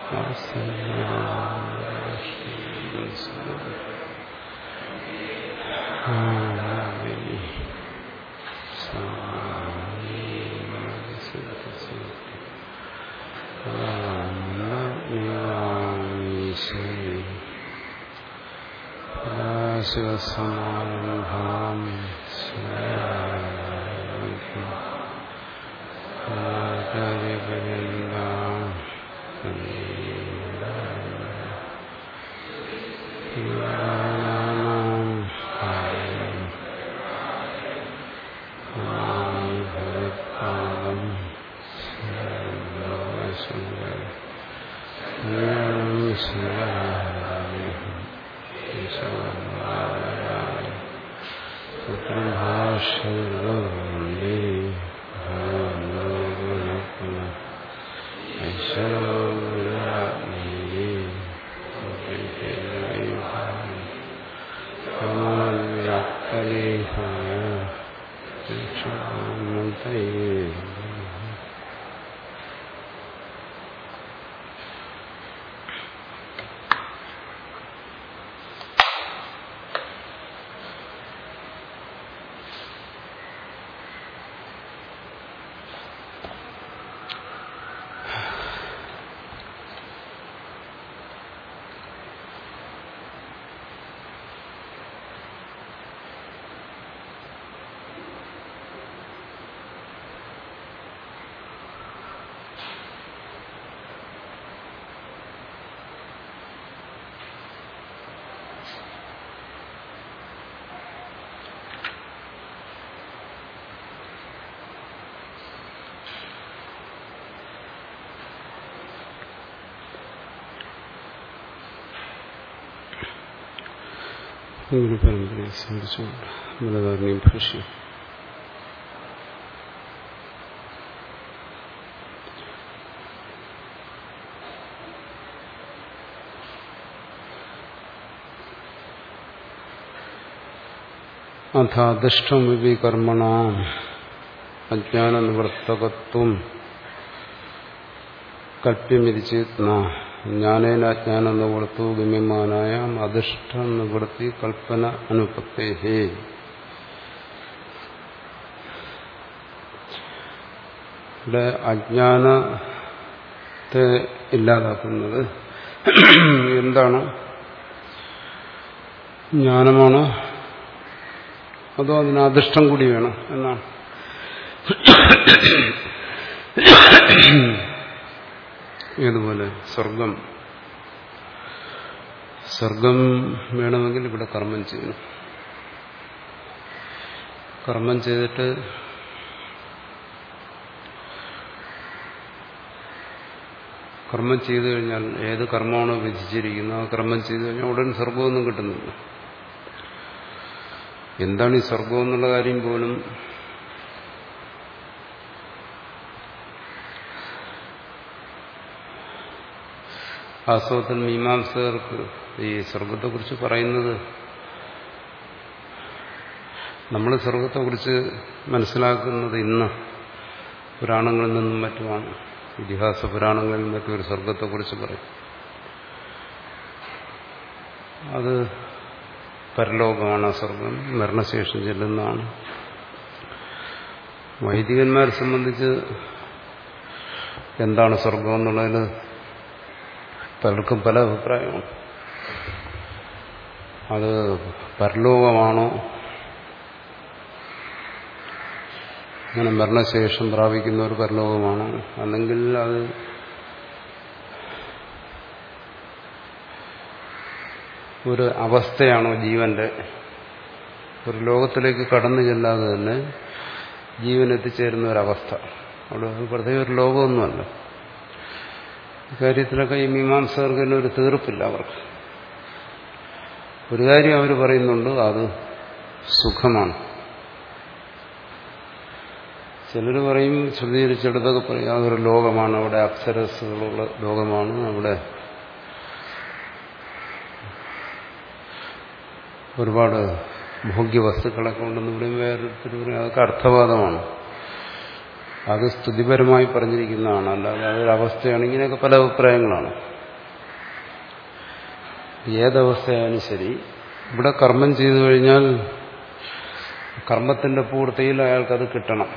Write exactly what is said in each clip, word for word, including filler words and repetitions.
ശിവസമാരംഭാം ഗുരുപരമ്പരയെ സംബന്ധിച്ചുകൊണ്ട് ബൃഹദാരണ്യം ഭാഷ്യം. അഥാദിഷ്ടം വിപി കർമ്മണാം അജ്ഞാനനിവർത്തകത്വം കൽപ്യമിരിച്ചേത്ന ജ്ഞാനേന അജ്ഞാനം നിവൃത്തു ഗമ്യമാനായ അധിഷ്ഠ നിവൃത്തി കൽപ്പന അനുപത്തേഹേ. ഇവിടെ അജ്ഞാനത്തെ ഇല്ലാതാക്കുന്നത് എന്താണ്? ജ്ഞാനമാണോ അതോ അതിന് അധിഷ്ഠം കൂടി വേണം എന്നാണ്. ഏതുപോലെ സ്വർഗം സ്വർഗം വേണമെങ്കിൽ ഇവിടെ കർമ്മം ചെയ്യണം. കർമ്മം ചെയ്തിട്ട് കർമ്മം ചെയ്തു കഴിഞ്ഞാൽ ഏത് കർമ്മമാണോ വിധിച്ചിരിക്കുന്നത് ആ കർമ്മം ചെയ്തു കഴിഞ്ഞാൽ ഉടൻ സ്വർഗമൊന്നും കിട്ടുന്നില്ല. എന്താണ് ഈ സ്വർഗം എന്നുള്ള കാര്യം പോലും വാസ്തവത്തിൽ മീമാംസകർക്ക് ഈ സ്വർഗത്തെക്കുറിച്ച് പറയുന്നത്, നമ്മൾ സ്വർഗത്തെക്കുറിച്ച് മനസ്സിലാക്കുന്നത് ഇന്ന് പുരാണങ്ങളിൽ നിന്നും മറ്റുമാണ്. ഇതിഹാസ പുരാണങ്ങളിൽ മറ്റും ഒരു സ്വർഗത്തെക്കുറിച്ച് പറയും. അത് പരലോകമാണ്. സ്വർഗം മരണശേഷം ചെല്ലുന്നതാണ്. വൈദികന്മാരെ സംബന്ധിച്ച് എന്താണ് സ്വർഗം എന്നുള്ളതിന് പലർക്കും പല അഭിപ്രായമാണ്. അത് പരലോകമാണോ, അങ്ങനെ മരണശേഷം പ്രാപിക്കുന്ന ഒരു പരലോകമാണോ, അല്ലെങ്കിൽ അത് ഒരു അവസ്ഥയാണോ, ജീവന്റെ ഒരു ലോകത്തിലേക്ക് കടന്നു ചെല്ലാതെ തന്നെ ജീവൻ എത്തിച്ചേരുന്ന ഒരവസ്ഥ. അവിടെ പ്രത്യേക ഒരു ലോകമൊന്നുമല്ല. ഇക്കാര്യത്തിലൊക്കെ ഈ മീമാംസകർക്ക് തന്നെ ഒരു തീർപ്പില്ല. അവർക്ക് ഒരു കാര്യം അവർ പറയുന്നുണ്ട്, അത് സുഖമാണ്. ചിലർ പറയും, ശ്രുതികരിച്ചെടുത്തൊക്കെ പറയും അതൊരു ലോകമാണ്, അവിടെ അപ്സരസ്സുകളുള്ള ലോകമാണ്, അവിടെ ഒരുപാട് ഭോഗ്യവസ്തുക്കളൊക്കെ ഉണ്ടെന്ന് ഇവിടെയും വേറൊരുത്തർ പറയും അതൊക്കെ അർത്ഥവാദമാണ്. അത് സ്തുതിപരമായി പറഞ്ഞിരിക്കുന്നതാണ്, അല്ലാതെ അതൊരവസ്ഥയാണ്. ഇങ്ങനെയൊക്കെ പല അഭിപ്രായങ്ങളാണ്. ഏതവസ്ഥയായാലും ശരി, ഇവിടെ കർമ്മം ചെയ്തു കഴിഞ്ഞാൽ കർമ്മത്തിന്റെ പൂർത്തിയിൽ അയാൾക്കത് കിട്ടണം.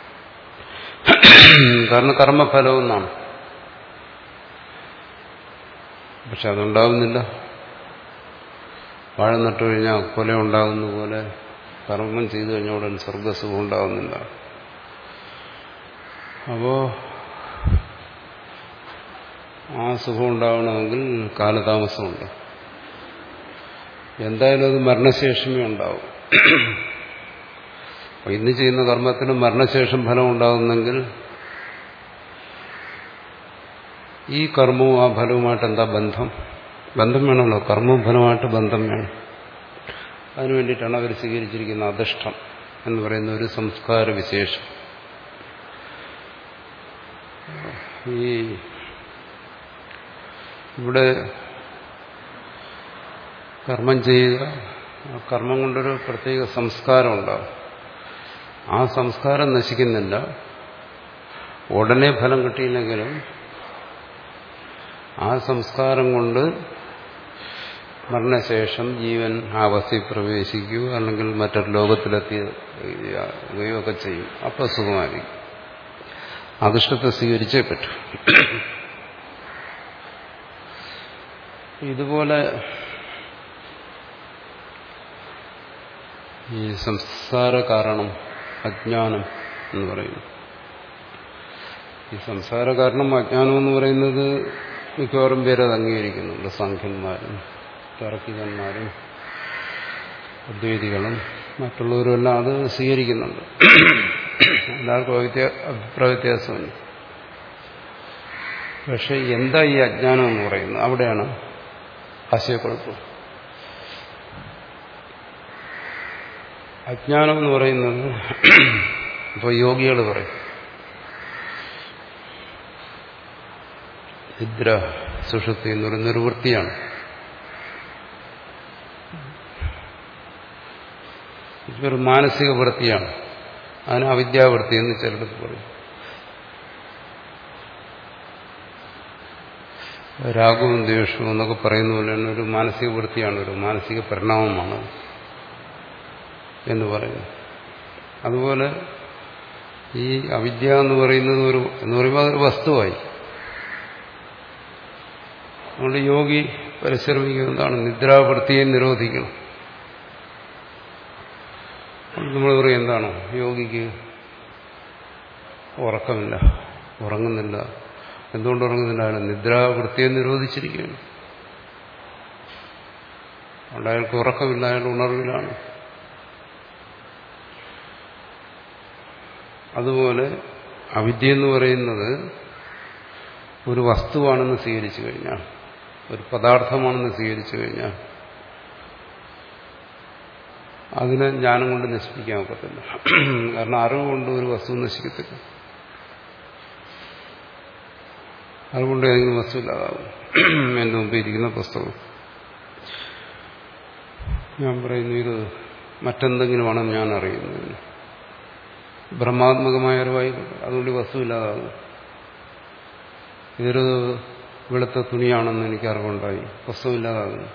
കാരണം കർമ്മഫലം എന്നാണ്. പക്ഷെ അതുണ്ടാവുന്നില്ല. വാഴ നട്ടു കഴിഞ്ഞാൽ കൊല ഉണ്ടാകുന്ന പോലെ കർമ്മം ചെയ്തു കഴിഞ്ഞ ഉടൻ സ്വർഗസുഖം ഉണ്ടാകുന്നില്ല. അപ്പോ ആ സുഖം ഉണ്ടാവണമെങ്കിൽ കാലതാമസമുണ്ട്. എന്തായാലും അത് മരണശേഷമേ ഉണ്ടാവും. ഇന്ന് ചെയ്യുന്ന കർമ്മത്തിന് മരണശേഷം ഫലം ഉണ്ടാകുന്നെങ്കിൽ ഈ കർമ്മവും ആ ഫലവുമായിട്ട് എന്താ ബന്ധം? ബന്ധം വേണമല്ലോ. കർമ്മവും ഫലവുമായിട്ട് ബന്ധം വേണം. അതിനു വേണ്ടിയിട്ടാണ് അവർ സ്വീകരിച്ചിരിക്കുന്ന അധിഷ്ഠം എന്ന് പറയുന്ന ഒരു സംസ്കാര വിശേഷം. ഈ ഇവിടെ കർമ്മം ചെയ്യുക, ആ കർമ്മം കൊണ്ടൊരു പ്രത്യേക സംസ്കാരം ഉണ്ടാവും. ആ സംസ്കാരം നശിക്കുന്നില്ല. ഉടനെ ഫലം കിട്ടിയില്ലെങ്കിലും ആ സംസ്കാരം കൊണ്ട് മരണശേഷം ജീവൻ ആ അവസ്ഥയിൽ പ്രവേശിക്കുകയോ അല്ലെങ്കിൽ മറ്റൊരു ലോകത്തിലെത്തിയുകയൊക്കെ ചെയ്യും. അപ്പോൾ സുഖമായിരിക്കും. അധിഷ്ഠത്തെ സ്വീകരിച്ചേ പറ്റൂ. ഇതുപോലെ ഈ സംസാര കാരണം അജ്ഞാനം എന്ന് പറയുന്നു. ഈ സംസാര കാരണം അജ്ഞാനം എന്ന് പറയുന്നത് മിക്കവാറും പേര് അത് അംഗീകരിക്കുന്നുണ്ട്. സാഖ്യന്മാരും താർക്കികന്മാരും അദ്വൈതികളും മറ്റുള്ളവരും എല്ലാം അത് സ്വീകരിക്കുന്നുണ്ട്. എല്ലാവർക്കും അഭിപ്രായ വ്യത്യാസമുണ്ട്. പക്ഷെ എന്താ ഈ അജ്ഞാനം എന്ന് പറയുന്നത്? അവിടെയാണ് ആശയക്കുഴപ്പം. അജ്ഞാനം എന്ന് പറയുന്നത് ഇപ്പോൾ യോഗികൾ പറയും നിദ്ര സുഷുപ്തി എന്ന് പറയുന്ന ഒരു വൃത്തിയാണ്. ഇതൊരു മാനസിക വൃത്തിയാണ്. അതിന് അവിദ്യാവൃത്തി എന്ന് ചിലടത്ത് പറയും. രാഗവും ദ്വേഷവും എന്നൊക്കെ പറയുന്ന പോലെയാണ് ഒരു മാനസിക വൃത്തിയാണ്, ഒരു മാനസിക പരിണാമമാണ് എന്ന് പറയുന്നു. അതുപോലെ ഈ അവിദ്യ എന്ന് പറയുന്നത് ഒരു എന്ന് പറയുമ്പോൾ അതൊരു വസ്തുവായി. അതുകൊണ്ട് യോഗി പരിശ്രമിക്കുന്നതാണ് നിദ്രാവൃത്തിയെ നിരോധിക്കണം. നമ്മൾ പറയും എന്താണ് യോഗിക്ക് ഉറക്കമില്ല, ഉറങ്ങുന്നില്ല. എന്തുകൊണ്ട് ഉറങ്ങുന്നില്ല? അയാൾ നിദ്രാവൃത്തിയെ നിരോധിച്ചിരിക്കുകയാണ്. അതുകൊണ്ട് അയാൾക്ക് ഉറക്കമില്ല, അയാൾ ഉണർവിലാണ്. അതുപോലെ അവിദ്യ എന്ന് പറയുന്നത് ഒരു വസ്തുവാണെന്ന് സ്വീകരിച്ചു കഴിഞ്ഞാൽ, ഒരു പദാർത്ഥമാണെന്ന് സ്വീകരിച്ചു കഴിഞ്ഞാൽ അതിനെ ജ്ഞാനം കൊണ്ട് നശിപ്പിക്കാൻ ഒക്കത്തില്ല. കാരണം അറിവ് കൊണ്ട് ഒരു വസ്തു നശിക്കത്തില്ല. അറിവുകൊണ്ട് ഏതെങ്കിലും വസ്തു ഇല്ലാതാവും. എൻ്റെ മുമ്പിൽ ഇരിക്കുന്ന പുസ്തകം ഞാൻ പറയുന്നു ഇത് മറ്റെന്തെങ്കിലുമാണെന്ന് ഞാൻ അറിയുന്നതിന് ബ്രഹ്മാത്മകമായ അറിവായിക്കോട്ടെ, അതുകൊണ്ട് വസ്തു ഇല്ലാതാകും. ഇതൊരു വെളുത്ത തുണിയാണെന്ന് എനിക്ക് അറിവുണ്ടായി, വസ്തു ഇല്ലാതാകുന്നു.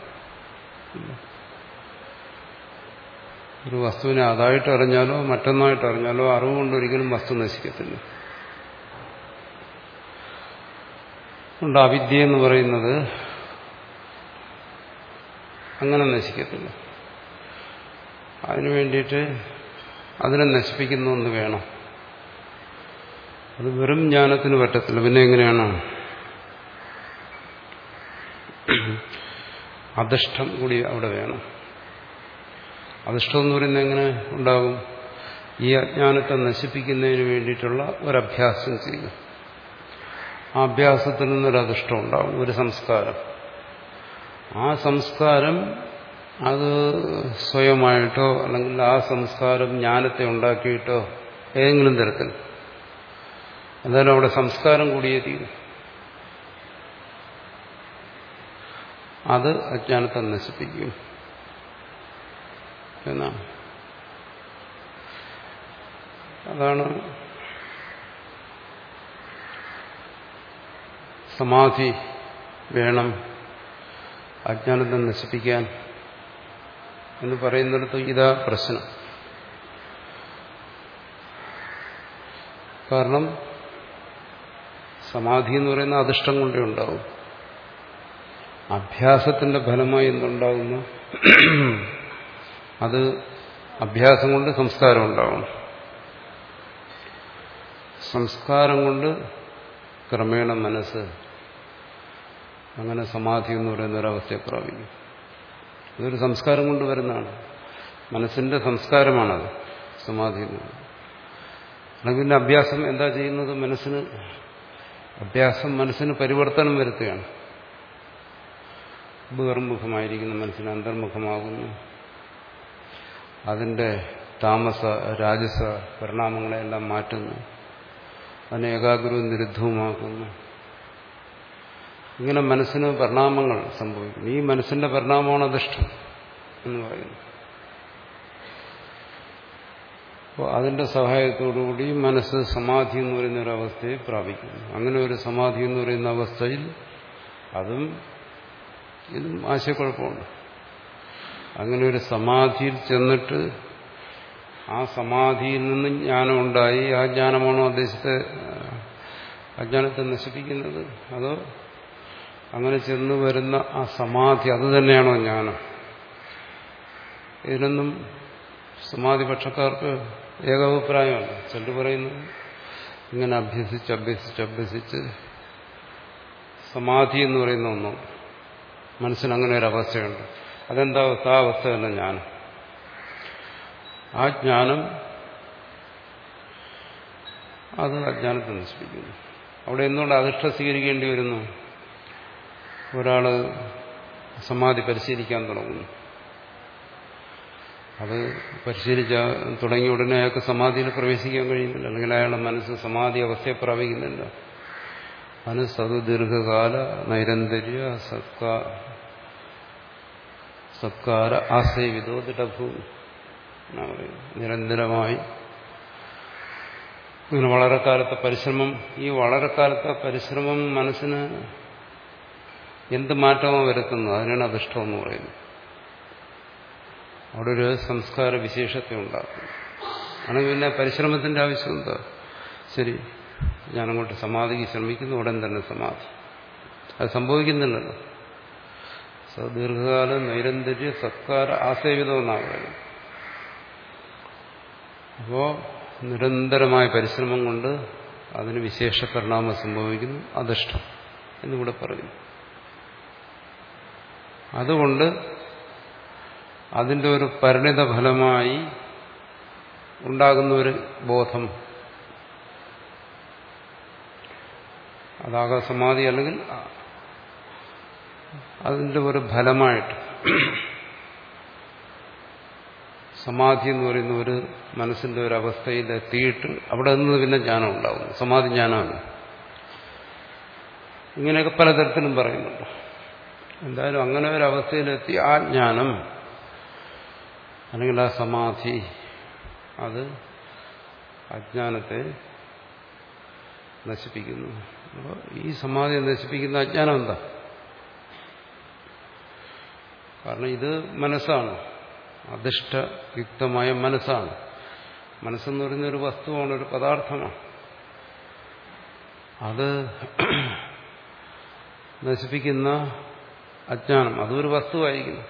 ഒരു വസ്തുവിനെ അതായിട്ട് അറിഞ്ഞാലോ മറ്റൊന്നായിട്ട് അറിഞ്ഞാലോ അറിവ് കൊണ്ട് ഒരിക്കലും വസ്തു നശിക്കത്തില്ല. അതുകൊണ്ട് അവിദ്യ എന്ന് പറയുന്നത് അങ്ങനെ നശിക്കത്തില്ല. അതിനു വേണ്ടിയിട്ട് അതിനെ നശിപ്പിക്കുന്ന ഒന്ന് വേണം. അത് വെറും ജ്ഞാനത്തിന് പറ്റത്തില്ല. പിന്നെ എങ്ങനെയാണ്? അധിഷ്ഠം കൂടി അവിടെ വേണം. അധിഷ്ഠം എന്ന് പറയുന്നത് എങ്ങനെ ഉണ്ടാകും? ഈ അജ്ഞാനത്തെ നശിപ്പിക്കുന്നതിന് വേണ്ടിയിട്ടുള്ള ഒരഭ്യാസം ചെയ്യുക. ആ അഭ്യാസത്തിൽ നിന്നൊരു അധിഷ്ഠം ഉണ്ടാകും, ഒരു സംസ്കാരം. ആ സംസ്കാരം അത് സ്വയമായിട്ടോ അല്ലെങ്കിൽ ആ സംസ്കാരം ജ്ഞാനത്തെ ഉണ്ടാക്കിയിട്ടോ ഏതെങ്കിലും തരത്തിൽ എന്തായാലും അവിടെ സംസ്കാരം കൂടിയേ തീരും. അത് അജ്ഞാനത്തെ നശിപ്പിക്കും എന്നാണ്. അതാണ് സമാധി വേണം അജ്ഞാനത്തെ നശിപ്പിക്കാൻ എന്ന് പറയുന്നിടത്ത് ഇതാ പ്രശ്നം. കാരണം സമാധി എന്ന് പറയുന്ന അധിഷ്ഠം കൊണ്ടേ ഉണ്ടാവും. അഭ്യാസത്തിന്റെ ഫലമായി എന്തുണ്ടാകുന്നു? അത് അഭ്യാസം കൊണ്ട് സംസ്കാരം ഉണ്ടാവണം. സംസ്കാരം കൊണ്ട് ക്രമേണ മനസ്സ് അങ്ങനെ സമാധി എന്ന് പറയുന്ന ഒരവസ്ഥയെ പ്രാപിക്കും. അതൊരു സംസ്കാരം കൊണ്ട് വരുന്നതാണ്. മനസ്സിന്റെ സംസ്കാരമാണത് സമാധി എന്ന് പറയുന്നത്. അല്ലെങ്കിൽ പിന്നെ അഭ്യാസം എന്താ ചെയ്യുന്നത്? മനസ്സിന് അഭ്യാസം മനസ്സിന് പരിവർത്തനം വരുത്തുകയാണ്. ബഹിർമുഖമായിരിക്കുന്ന മനസ്സിന് അന്തർമുഖമാകുന്നു. അതിന്റെ താമസ രാജസ പരിണാമങ്ങളെല്ലാം മാറ്റുന്നു. അതിനെ ഏകാഗ്രവും നിരുദ്ധവുമാക്കുന്നു. ഇങ്ങനെ മനസ്സിന് പരിണാമങ്ങൾ സംഭവിക്കുന്നു. ഈ മനസ്സിന്റെ പരിണാമമാണ് അധിഷ്ഠം എന്ന് പറയുന്നത്. അപ്പോൾ അതിന്റെ സഹായത്തോടുകൂടി മനസ്സ് സമാധി എന്ന് പറയുന്ന ഒരു അവസ്ഥയെ പ്രാപിക്കുന്നു. അങ്ങനെ ഒരു സമാധി എന്ന് പറയുന്ന അവസ്ഥയിൽ അതും ഇതും ആശയക്കുഴപ്പമുണ്ട്. അങ്ങനെ ഒരു സമാധിയിൽ ചെന്നിട്ട് ആ സമാധിയിൽ നിന്ന് ജ്ഞാനം ഉണ്ടായി ആ ജ്ഞാനമാണോ ഉദ്ദേശിച്ചത് അജ്ഞാനത്തെ നശിപ്പിക്കുന്നത്? അതോ അങ്ങനെ ചെന്ന് വരുന്ന ആ സമാധി അത് തന്നെയാണോ ജ്ഞാനം? ഇതിനൊന്നും സമാധി പക്ഷക്കാർക്ക് ഏകാഭിപ്രായമല്ല. ചിലർ പറയുന്നത് ഇങ്ങനെ അഭ്യസിച്ച് അഭ്യസിച്ച് അഭ്യസിച്ച് സമാധി എന്ന് പറയുന്ന ഒന്നും മനസ്സിനങ്ങനെ ഒരു അവസ്ഥയുണ്ട്. അതെന്താ അവസ്ഥ? ആ അവസ്ഥ തന്നെ ജ്ഞാനം. ആ ജ്ഞാനം അത് അജ്ഞാനത്തെ നശിപ്പിക്കുന്നു. അവിടെ എന്തുകൊണ്ട് അധിഷ്ഠ സ്വീകരിക്കേണ്ടി വരുന്നു? ഒരാള് സമാധി പരിശീലിക്കാൻ തുടങ്ങുന്നു. അത് പരിശീലിച്ച തുടങ്ങിയ ഉടനെ അയാൾക്ക് സമാധിയിൽ പ്രവേശിക്കാൻ കഴിയുന്നില്ല. അല്ലെങ്കിൽ അയാളുടെ മനസ്സ് സമാധി അവസ്ഥയെ പ്രാപിക്കുന്നില്ല. മനസ്സ് അത് ദീർഘകാല നൈരന്തര്യ സത്കാ സത്കാര ആശയവിധോ ദിടഭൂ എന്നാ പറയുന്നത്. നിരന്തരമായി ഇങ്ങനെ വളരെ കാലത്തെ പരിശ്രമം, ഈ വളരെ കാലത്തെ പരിശ്രമം മനസ്സിന് എന്ത് മാറ്റമാണ് വരുത്തുന്നത്? അതിനാണ് അധിഷ്ഠം എന്ന് പറയുന്നത്. അവിടെ ഒരു സംസ്കാര വിശേഷത്തെ ഉണ്ടാക്കും. ആണെങ്കിൽ പിന്നെ പരിശ്രമത്തിന്റെ ആവശ്യം എന്താ? ശരി, ഞാനങ്ങോട്ട് സമാധിക്ക് ശ്രമിക്കുന്നു, ഉടൻ തന്നെ സമാധി. അത് സംഭവിക്കുന്നില്ലല്ലോ. ദീർഘകാല നൈരന്തര്യ സത്കാര ആസേവിതം എന്നാണ് പറയുന്നത്. അപ്പോ നിരന്തരമായ പരിശ്രമം കൊണ്ട് അതിന് വിശേഷ പരിണാമം സംഭവിക്കുന്നു, അധിഷ്ഠം എന്നിവിടെ പറയുന്നു. അതുകൊണ്ട് അതിന്റെ ഒരു പരിണിത ഫലമായി ഉണ്ടാകുന്ന ഒരു ബോധം, അതാകാം സമാധി, അല്ലെങ്കിൽ അതിന്റെ ഒരു ഫലമായിട്ട് സമാധി എന്ന് പറയുന്ന ഒരു മനസ്സിന്റെ ഒരു അവസ്ഥയിൽ എത്തിയിട്ട് അവിടെ നിന്ന് പിന്നെ ജ്ഞാനം ഉണ്ടാകുന്നു. സമാധി ജ്ഞാനമാണ്. ഇങ്ങനെയൊക്കെ പലതരത്തിലും പറയുന്നുണ്ട്. എന്തായാലും അങ്ങനെ ഒരു അവസ്ഥയിലെത്തി ആ ജ്ഞാനം അല്ലെങ്കിൽ ആ സമാധി അത് അജ്ഞാനത്തെ നശിപ്പിക്കുന്നു. അപ്പോൾ ഈ സമാധിയെ നശിപ്പിക്കുന്ന അജ്ഞാനം എന്താ? കാരണം ഇത് മനസ്സാണ്, അധിഷ്ഠയുക്തമായ മനസ്സാണ്. മനസ്സെന്ന് പറയുന്ന ഒരു വസ്തുവാണ്, ഒരു പദാർത്ഥമാണ്. അത് നശിപ്പിക്കുന്ന അജ്ഞാനം, അതൊരു വസ്തുവായിരിക്കുന്നു.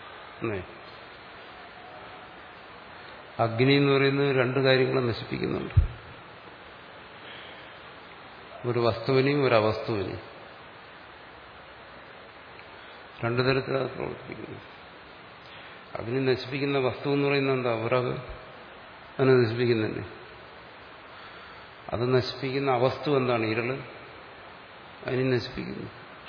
അഗ്നി എന്ന് പറയുന്നത് രണ്ട് കാര്യങ്ങളെ നശിപ്പിക്കുന്നുണ്ട്. ഒരു വസ്തുവിനെയും ഒരു അവസ്തുവിനെയും രണ്ടു തരത്തിലത് പ്രവർത്തിപ്പിക്കുന്നു. അഗ്നി നശിപ്പിക്കുന്ന വസ്തു എന്ന് പറയുന്നത് എന്താ? വിറക്. അതിനെ നശിപ്പിക്കുന്നില്ലേ? അത് നശിപ്പിക്കുന്ന അവസ്തു എന്താണ്? ഇരുള്. അതിനെ നശിപ്പിക്കുന്നു.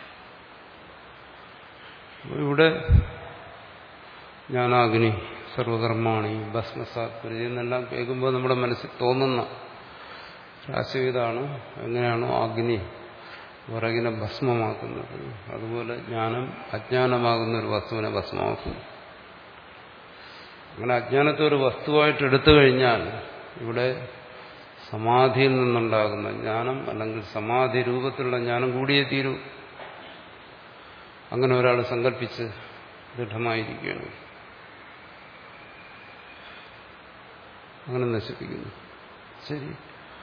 ഇവിടെ ജ്ഞാനാഗ്നി സർവകർമാണി ഭസ്മസാത്പരി എന്നെല്ലാം കേൾക്കുമ്പോൾ നമ്മുടെ മനസ്സിൽ തോന്നുന്ന രാശിതാണ്. എങ്ങനെയാണോ അഗ്നി വിറകിനെ ഭസ്മമാക്കുന്നത്, അതുപോലെ ജ്ഞാനം അജ്ഞാനമാകുന്ന ഒരു വസ്തുവിനെ ഭസ്മമാക്കുന്നു. അങ്ങനെ അജ്ഞാനത്തെ ഒരു വസ്തുവായിട്ട് എടുത്തു കഴിഞ്ഞാൽ ഇവിടെ സമാധിയിൽ നിന്നുണ്ടാകുന്ന ജ്ഞാനം, അല്ലെങ്കിൽ സമാധി രൂപത്തിലുള്ള ജ്ഞാനം കൂടിയേ തീരൂ. അങ്ങനെ ഒരാൾ സങ്കല്പിച്ച് ദൃഢമായിരിക്കുകയാണ്, അങ്ങനെ നശിപ്പിക്കുന്നു. ശരി,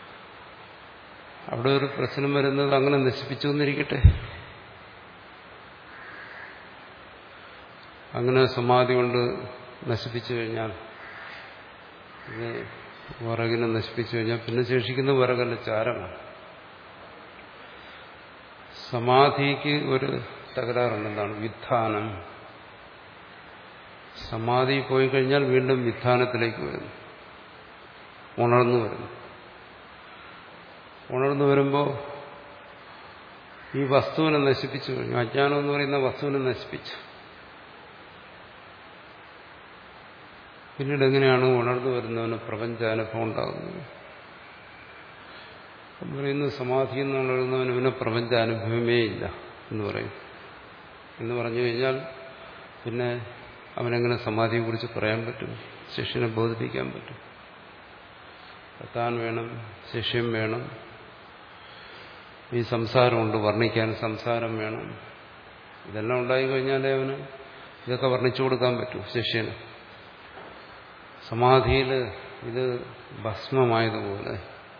അവിടെ ഒരു പ്രശ്നം വരുന്നത് അങ്ങനെ നശിപ്പിച്ചു എന്നിരിക്കട്ടെ. അങ്ങനെ സമാധി കൊണ്ട് നശിപ്പിച്ചു കഴിഞ്ഞാൽ, ഇത് വിറകിനെ നശിപ്പിച്ചു കഴിഞ്ഞാൽ പിന്നെ ശേഷിക്കുന്ന വിറകല്ല, ചാരമാണ്. സമാധിക്ക് ഒരു തകരാറുണ്ടെന്നാണ് വിധാനം. സമാധി പോയി കഴിഞ്ഞാൽ വീണ്ടും വിധാനത്തിലേക്ക് വരുന്നു, ഉണർന്നു വരുന്നു. ഉണർന്നു വരുമ്പോൾ ഈ വസ്തുവിനെ നശിപ്പിച്ചു കഴിഞ്ഞു. അജ്ഞാനം എന്ന് പറയുന്ന വസ്തുവിനെ നശിപ്പിച്ചു. പിന്നീട് എങ്ങനെയാണ് ഉണർന്നു വരുന്നവന് പ്രപഞ്ചാനുഭവം ഉണ്ടാകുന്നത്? പറയുന്നു സമാധിയിൽ നിന്ന് ഉണരുന്നവന് പിന്നെ പ്രപഞ്ചാനുഭവമേ ഇല്ല എന്ന് പറയും. എന്ന് പറഞ്ഞു കഴിഞ്ഞാൽ പിന്നെ അവനെങ്ങനെ സമാധിയെക്കുറിച്ച് പറയാൻ പറ്റും? ശിഷ്യനെ ബോധിപ്പിക്കാൻ പറ്റും? താൻ വേണം, ശിഷ്യം വേണം, ഈ സംസാരമുണ്ട്, വർണ്ണിക്കാൻ സംസാരം വേണം. ഇതെല്ലാം ഉണ്ടായിക്കഴിഞ്ഞാലേ അവന് ഇതൊക്കെ വർണ്ണിച്ചു കൊടുക്കാൻ പറ്റൂ ശിഷ്യന്. സമാധിയിൽ ഇത് ഭസ്മമായതുപോലെ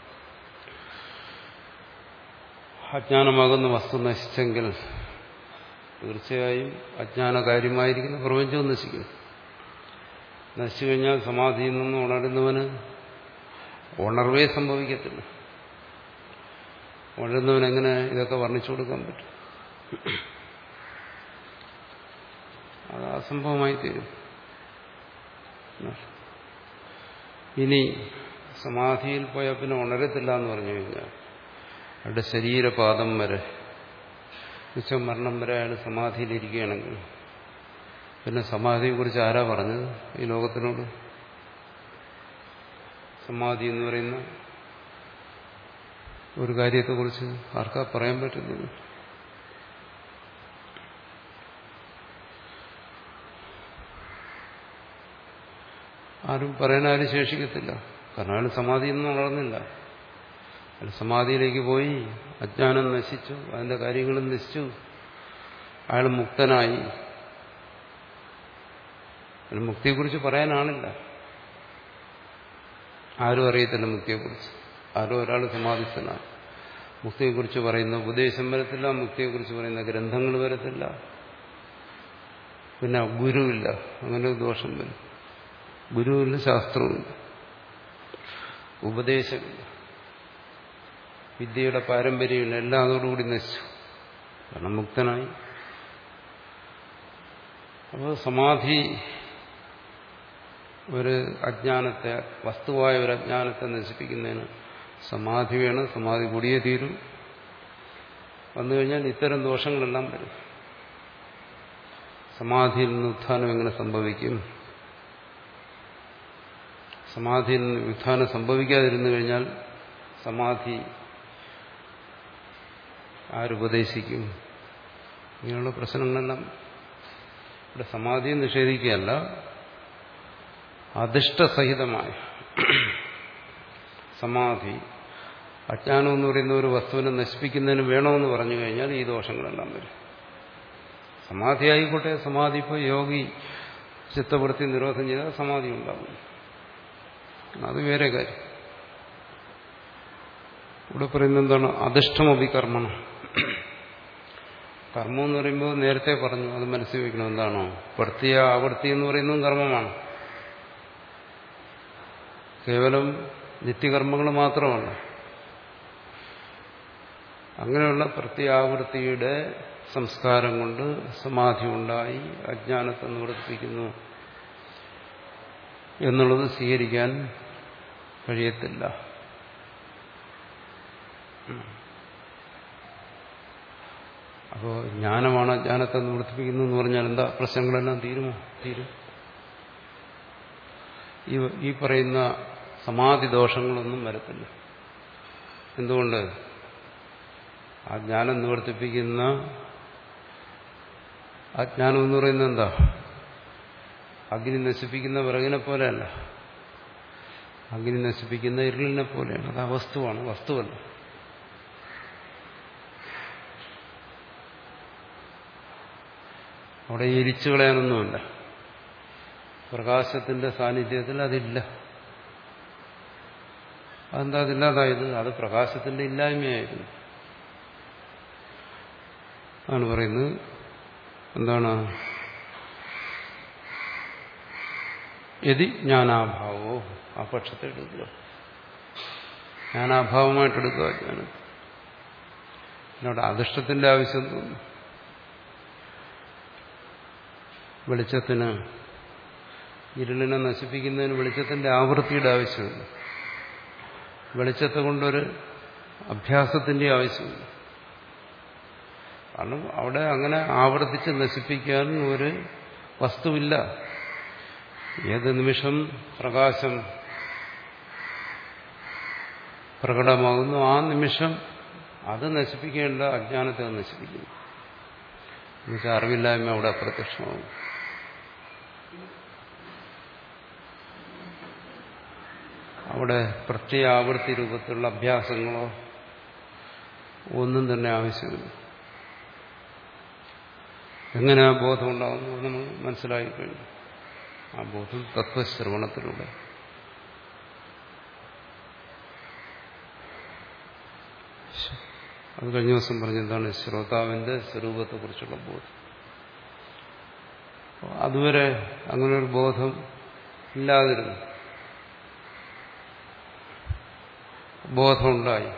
അജ്ഞാനമാകുന്ന വസ്തു നശിച്ചെങ്കിൽ തീർച്ചയായും അജ്ഞാനകാര്യമായിരിക്കുന്ന പ്രപഞ്ചവും നശിക്കും. നശിച്ചു കഴിഞ്ഞാൽ സമാധിയിൽ നിന്ന് ഉണരുന്നവന് ഉണർവേ സംഭവിക്കത്തില്ല. ഉണരുന്നവനെങ്ങനെ ഇതൊക്കെ വർണ്ണിച്ചു കൊടുക്കാൻ പറ്റും? അത് അസംഭവമായി തീരും. ഇനി സമാധിയിൽ പോയാൽ പിന്നെ ഉണരത്തില്ല എന്ന് പറഞ്ഞു കഴിഞ്ഞാൽ അയാളുടെ ശരീരപാദം വരെ ഉച്ച മരണം വരെ അയാൾ സമാധിയിലിരിക്കുകയാണെങ്കിൽ പിന്നെ സമാധിയെക്കുറിച്ച് ആരാ പറഞ്ഞത് ഈ ലോകത്തിനോട്? സമാധി എന്ന് പറയുന്ന ഒരു കാര്യത്തെക്കുറിച്ച് ആർക്കാ പറയാൻ പറ്റുന്നത്? ആരും പറയാനാരും ശേഷിക്കത്തില്ല. കാരണം അയാൾ സമാധിയിൽ നിന്ന് ഉണർന്നില്ല. അയാൾ സമാധിയിലേക്ക് പോയി, അജ്ഞാനം നശിച്ചു, അതിന്റെ കാര്യങ്ങളും നശിച്ചു, അയാൾ മുക്തനായി. അയാൾ മുക്തിയെക്കുറിച്ച് പറയാനാണില്ല. ആരും അറിയത്തില്ല മുക്തിയെക്കുറിച്ച്. ആരും ഒരാൾ സമാധിസ്ഥനാണ്. മുക്തിയെക്കുറിച്ച് പറയുന്ന ഉപദേശം വരത്തില്ല, മുക്തിയെക്കുറിച്ച് പറയുന്ന ഗ്രന്ഥങ്ങൾ വരത്തില്ല, പിന്നെ ഗുരുവില്ല. അങ്ങനെ ഒരു ദോഷം വരും. ഗുരുവില്ല, ശാസ്ത്രവുമില്ല, ഉപദേശമില്ല, വിദ്യയുടെ പാരമ്പര്യമില്ല. എല്ലാം അതോടുകൂടി നശിച്ചു. കാരണം മുക്തനായി. അപ്പോൾ സമാധി ഒരു അജ്ഞാനത്തെ, വസ്തുവായ ഒരു അജ്ഞാനത്തെ നശിപ്പിക്കുന്നതിന് സമാധി വേണം. സമാധി കൂടിയേ തീരും. വന്നു കഴിഞ്ഞാൽ ഇത്തരം ദോഷങ്ങളെല്ലാം വരും. സമാധിയിൽ നിന്ന് ഉത്ഥാനം എങ്ങനെ സംഭവിക്കും? സമാധിയിൽ നിന്ന് ഉത്ഥാനം സംഭവിക്കാതിരുന്നു കഴിഞ്ഞാൽ സമാധി ആരുപദേശിക്കും? ഇങ്ങനെയുള്ള പ്രശ്നങ്ങളെല്ലാം ഇവിടെ സമാധിയെ നിഷേധിക്കുകയല്ല, അധിഷ്ഠസഹിതമായ സമാധി അജ്ഞാനം എന്ന് പറയുന്ന ഒരു വസ്തുവിനെ നശിപ്പിക്കുന്നതിന് വേണമെന്ന് പറഞ്ഞു കഴിഞ്ഞാൽ ഈ ദോഷങ്ങളെല്ലാം വരും. സമാധി ആയിക്കോട്ടെ, സമാധി ഇപ്പോൾ യോഗി ചിത്തവൃത്തി നിരോധം ചെയ്താൽ സമാധി ഉണ്ടാകും, അത് വേറെ കാര്യം. ഇവിടെ പറയുന്നത് എന്താണ്? അധിഷ്ഠമപി കർമ്മണം. കർമ്മം എന്ന് പറയുമ്പോൾ നേരത്തെ പറഞ്ഞു, അത് മനസ്സിൽ വയ്ക്കണം. എന്താണോ പ്രത്യ ആവർത്തി എന്ന് പറയുന്നതും കർമ്മമാണ്. കേവലം നിത്യകർമ്മങ്ങൾ മാത്രമല്ല. അങ്ങനെയുള്ള പ്രത്യാവൃത്തിയുടെ സംസ്കാരം കൊണ്ട് സമാധി ഉണ്ടായി അജ്ഞാനത്തെ നിവർത്തിപ്പിക്കുന്നു എന്നുള്ളത് സ്വീകരിക്കാൻ കഴിയത്തില്ല. അപ്പോൾ ജ്ഞാനമാണ് അജ്ഞാനത്തെ നിവർത്തിപ്പിക്കുന്നു എന്ന് പറഞ്ഞാൽ എന്താ? പ്രശ്നങ്ങളെല്ലാം തീരുമോ? തീരും. ഈ ഈ പറയുന്ന സമാധി ദോഷങ്ങളൊന്നും വരത്തില്ല. എന്തുകൊണ്ട്? ആ ജ്ഞാനം നിവർത്തിപ്പിക്കുന്ന അജ്ഞാനം എന്ന് പറയുന്നത് എന്താ? അഗ്നി നശിപ്പിക്കുന്ന വിറകിനെ പോലെയല്ല, അഗ്നി നശിപ്പിക്കുന്ന ഇരുളിനെ പോലെയാണ്. അത് ആ വസ്തുവാണ്, വസ്തുവല്ല. അവിടെ എരിച്ചു കളയാനൊന്നുമില്ല. പ്രകാശത്തിന്റെ സാന്നിധ്യത്തിൽ അതില്ല. അതെന്താ അതില്ലാതായത്? അത് പ്രകാശത്തിന്റെ ഇല്ലായ്മയായിരുന്നു. ആണ് പറയുന്നത്. എന്താണ്? യതി ജ്ഞാനാഭാവോ, ആ പക്ഷത്തെ എടുക്കുക. ജ്ഞാനാഭാവമായിട്ടെടുക്കുക ജ്ഞാനം. അവിടെ അധിഷ്ഠത്തിന്റെ ആവശ്യം തോന്നുന്നു. വെളിച്ചത്തിന്, ഇരുളിനെ നശിപ്പിക്കുന്നതിന് വെളിച്ചത്തിന്റെ ആവൃത്തിയുടെ ആവശ്യമില്ല. വെളിച്ചത്തെ കൊണ്ടൊരു അഭ്യാസത്തിന്റെ ആവശ്യമില്ല. കാരണം അവിടെ അങ്ങനെ ആവർത്തിച്ച് നശിപ്പിക്കാൻ ഒരു വസ്തുവില്ല. ഏത് നിമിഷം പ്രകാശം പ്രകടമാകുന്നു ആ നിമിഷം അത് നശിപ്പിക്കേണ്ട അജ്ഞാനത്തെ അത് നശിപ്പിക്കുന്നു. എന്നുവെച്ചാൽ അറിവില്ലായ്മ അവിടെ അപ്രത്യക്ഷമാകും. അവിടെ പ്രത്യേകാവൃത്തി രൂപത്തിലുള്ള അഭ്യാസങ്ങളോ ഒന്നും തന്നെ ആവശ്യമില്ല. എങ്ങനെ ആ ബോധം ഉണ്ടാകുന്നു നമ്മൾ മനസ്സിലായിക്കഴിഞ്ഞു. ആ ബോധം തത്വശ്രവണത്തിലൂടെ. അത് കഴിഞ്ഞ ദിവസം പറഞ്ഞെന്താണ്? ശ്രോതാവിന്റെ സ്വരൂപത്തെക്കുറിച്ചുള്ള ബോധം. അതുവരെ അങ്ങനൊരു ബോധം ഇല്ലാതിരുന്നു. ബോധമുണ്ടായി.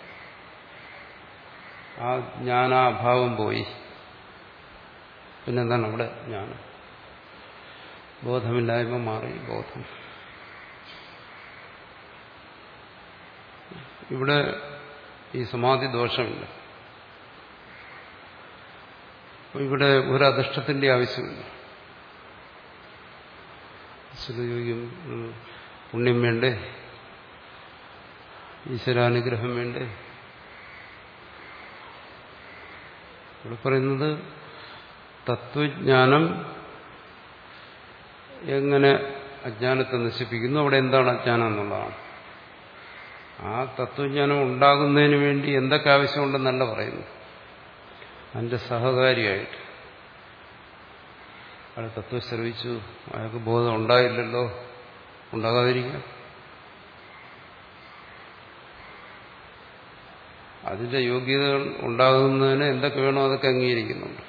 ആ ജ്ഞാനാഭാവം പോയി. പിന്നെന്താണ് അവിടെ ജ്ഞാനം? ബോധമില്ലായ്മ മാറി ബോധം. ഇവിടെ ഈ സമാധി ദോഷമില്ല. ഇവിടെ ഒരു അധിഷ്ഠത്തിന്റെ ആവശ്യമില്ല. ചോദിക്കും, പുണ്യം വേണ്ടേ, ഈശ്വരാനുഗ്രഹം വേണ്ടേ? ഇവിടെ പറയുന്നത് തത്വജ്ഞാനം എങ്ങനെ അജ്ഞാനത്തെ നശിപ്പിക്കുന്നു, അവിടെ എന്താണ് അജ്ഞാനം എന്നുള്ളതാണ്. ആ തത്വജ്ഞാനം ഉണ്ടാകുന്നതിന് വേണ്ടി എന്തൊക്കെ ആവശ്യമുണ്ടെന്നല്ല പറയുന്നു. അതിന്റെ സഹകാരിയായിട്ട് അയാൾ തത്വം ശ്രവിച്ചു, അയാൾക്ക് ബോധം ഉണ്ടായില്ലല്ലോ, ഉണ്ടാകാതിരിക്കാം. അതിന്റെ യോഗ്യതകൾ ഉണ്ടാകുന്നതിന് എന്തൊക്കെ വേണോ അതൊക്കെ അംഗീകരിക്കുന്നുണ്ട്.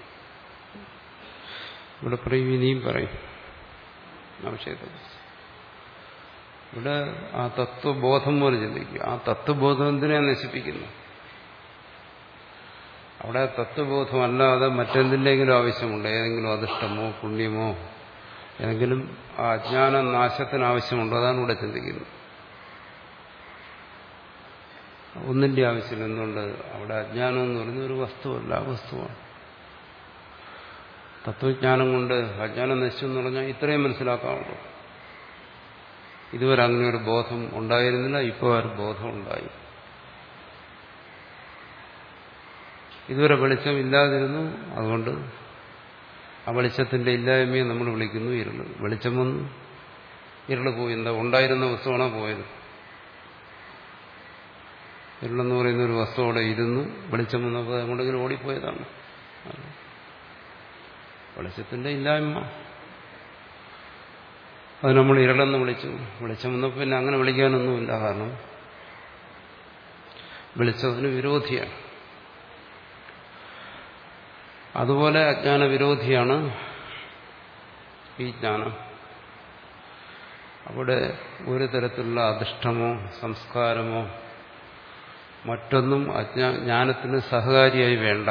ഇവിടെ പറയും, ഇനിയും പറയും ആ വിഷയത്തെക്കുറിച്ച്. ഇവിടെ ആ തത്വബോധം പോലെ ചിന്തിക്കുക. ആ തത്വബോധം എന്തിനെ നശിപ്പിക്കുന്നു? അവിടെ തത്വബോധമല്ലാതെ മറ്റെന്തിൻ്റെങ്കിലും ആവശ്യമുണ്ട്? ഏതെങ്കിലും അധിഷ്ഠമോ പുണ്യമോ ഏതെങ്കിലും ആ അജ്ഞാന നാശത്തിന് ആവശ്യമുണ്ടോ? അതാണ് ഇവിടെ ചിന്തിക്കുന്നത്. ഒന്നിന്റെ ആവശ്യമില്ല. എന്തുകൊണ്ട്? അവിടെ അജ്ഞാനം എന്ന് പറയുന്ന ഒരു വസ്തുവല്ല, ആ വസ്തുവാണ്. തത്വജ്ഞാനം കൊണ്ട് അജ്ഞാനം നശിച്ചു എന്ന് പറഞ്ഞാൽ ഇത്രയും മനസ്സിലാക്കാമല്ലോ. ഇതുവരെ അങ്ങനെ ഒരു ബോധം ഉണ്ടായിരുന്നില്ല, ഇപ്പോൾ ഒരു ബോധം ഉണ്ടായി. ഇതുവരെ വെളിച്ചം ഇല്ലാതിരുന്നു, അതുകൊണ്ട് ആ വെളിച്ചത്തിന്റെ ഇല്ലായ്മയെ നമ്മൾ വിളിക്കുന്നു ഇരുള്. വെളിച്ചം വന്നു, ഇരുള് പോയി. എന്താ? ഉണ്ടായിരുന്ന വസ്തുവാണോ പോയത്? ഇരുളെന്ന് പറയുന്ന ഒരു വസ്തു അവിടെ ഇരുന്നു, വെളിച്ചം വന്നപ്പോൾ അങ്ങോട്ടെങ്കിലും ഓടിപ്പോയതാണ്. വെളിച്ചത്തിന്റെ ഇല്ലായ്മ, അത് നമ്മൾ ഇരുളെന്ന് വിളിച്ചു. വെളിച്ചം വന്നപ്പോൾ പിന്നെ അങ്ങനെ വിളിക്കാനൊന്നുമില്ല. കാരണം വെളിച്ചത്തിന് വിരോധിയാണ്. അതുപോലെ അജ്ഞാന വിരോധിയാണ് ഈ ജ്ഞാനം. അവിടെ ഒരു തരത്തിലുള്ള അധിഷ്ഠമോ സംസ്കാരമോ മറ്റൊന്നും അജ്ഞാ ജ്ഞാനത്തിന് സഹകാരിയായി വേണ്ട.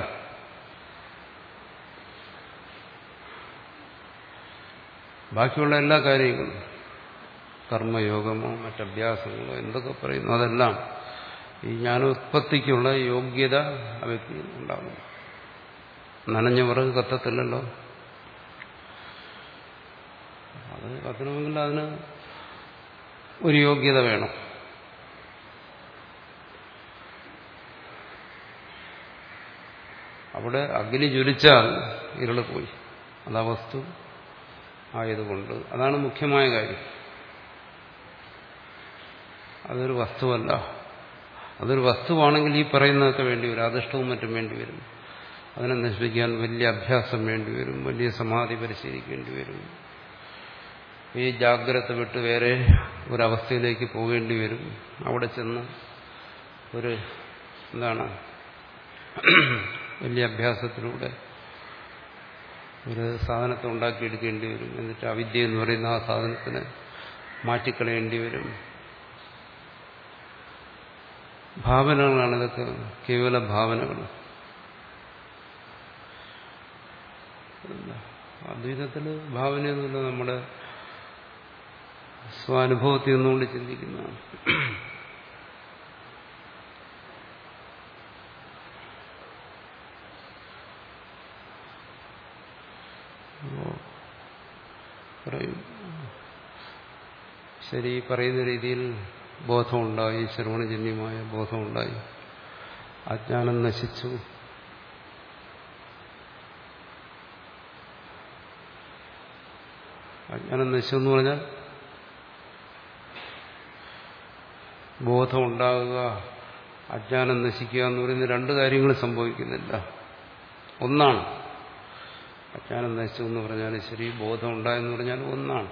ബാക്കിയുള്ള എല്ലാ കാര്യങ്ങളും, കർമ്മയോഗമോ മറ്റഭ്യാസങ്ങളോ എന്തൊക്കെ പറയുന്നു, അതെല്ലാം ഈ ജ്ഞാനോത്പത്തിക്കുള്ള യോഗ്യത ആ വ്യക്തിയിൽ ഉണ്ടാകും. നനഞ്ഞ വിറക് കത്തത്തില്ലല്ലോ. അത് കത്തണമെങ്കിൽ അതിന് ഒരു യോഗ്യത വേണം. അവിടെ അഗ്നി ജ്വലിച്ചാൽ ഇരുള് പോയി. അതാ വസ്തു ആയതുകൊണ്ട് അതാണ് മുഖ്യമായ കാര്യം. അതൊരു വസ്തുവല്ല. അതൊരു വസ്തുവാണെങ്കിൽ ഈ പറയുന്നതൊക്കെ വേണ്ടി വരും, അധിഷ്ഠവും മറ്റും വേണ്ടി വരും. അതിനെ നശിപ്പിക്കാൻ വലിയ അഭ്യാസം വേണ്ടിവരും, വലിയ സമാധി പരിശീലിക്കേണ്ടി വരും. ഈ ജാഗ്രത വിട്ട് വേറെ ഒരവസ്ഥയിലേക്ക് പോകേണ്ടി വരും. അവിടെ ചെന്ന് ഒരു എന്താണ് വലിയ അഭ്യാസത്തിലൂടെ ഒരു സാധനത്തെ ഉണ്ടാക്കിയെടുക്കേണ്ടി വരും. എന്നിട്ട് അവിദ്യ എന്ന് പറയുന്ന ആ സാധനത്തിനെ മാറ്റിക്കളയേണ്ടി വരും. ഭാവനകളാണ് ഇതൊക്കെ, കേവല ഭാവനകൾ. അദ്വൈതത്തില് ഭാവനയൊന്നുമില്ല, നമ്മുടെ സ്വാനുഭവത്തിൽ നിന്നുകൊണ്ട് ചിന്തിക്കുന്നതാണ്. പറയും ശരി, പറയുന്ന രീതിയിൽ ബോധമുണ്ടായി, ശ്രവണജന്യമായ ബോധമുണ്ടായി, അജ്ഞാനം നശിച്ചു. അജ്ഞാനം നശിച്ചു എന്ന് പറഞ്ഞാൽ ബോധമുണ്ടാകുക, അജ്ഞാനം നശിക്കുക എന്ന് പറയുന്ന രണ്ട് കാര്യങ്ങൾ സംഭവിക്കുന്നില്ല. ഒന്നാണ്. അജ്ഞാനം നശിച്ചു എന്ന് പറഞ്ഞാലും ശരി, ബോധം ഉണ്ടായെന്ന് പറഞ്ഞാലും ഒന്നാണ്.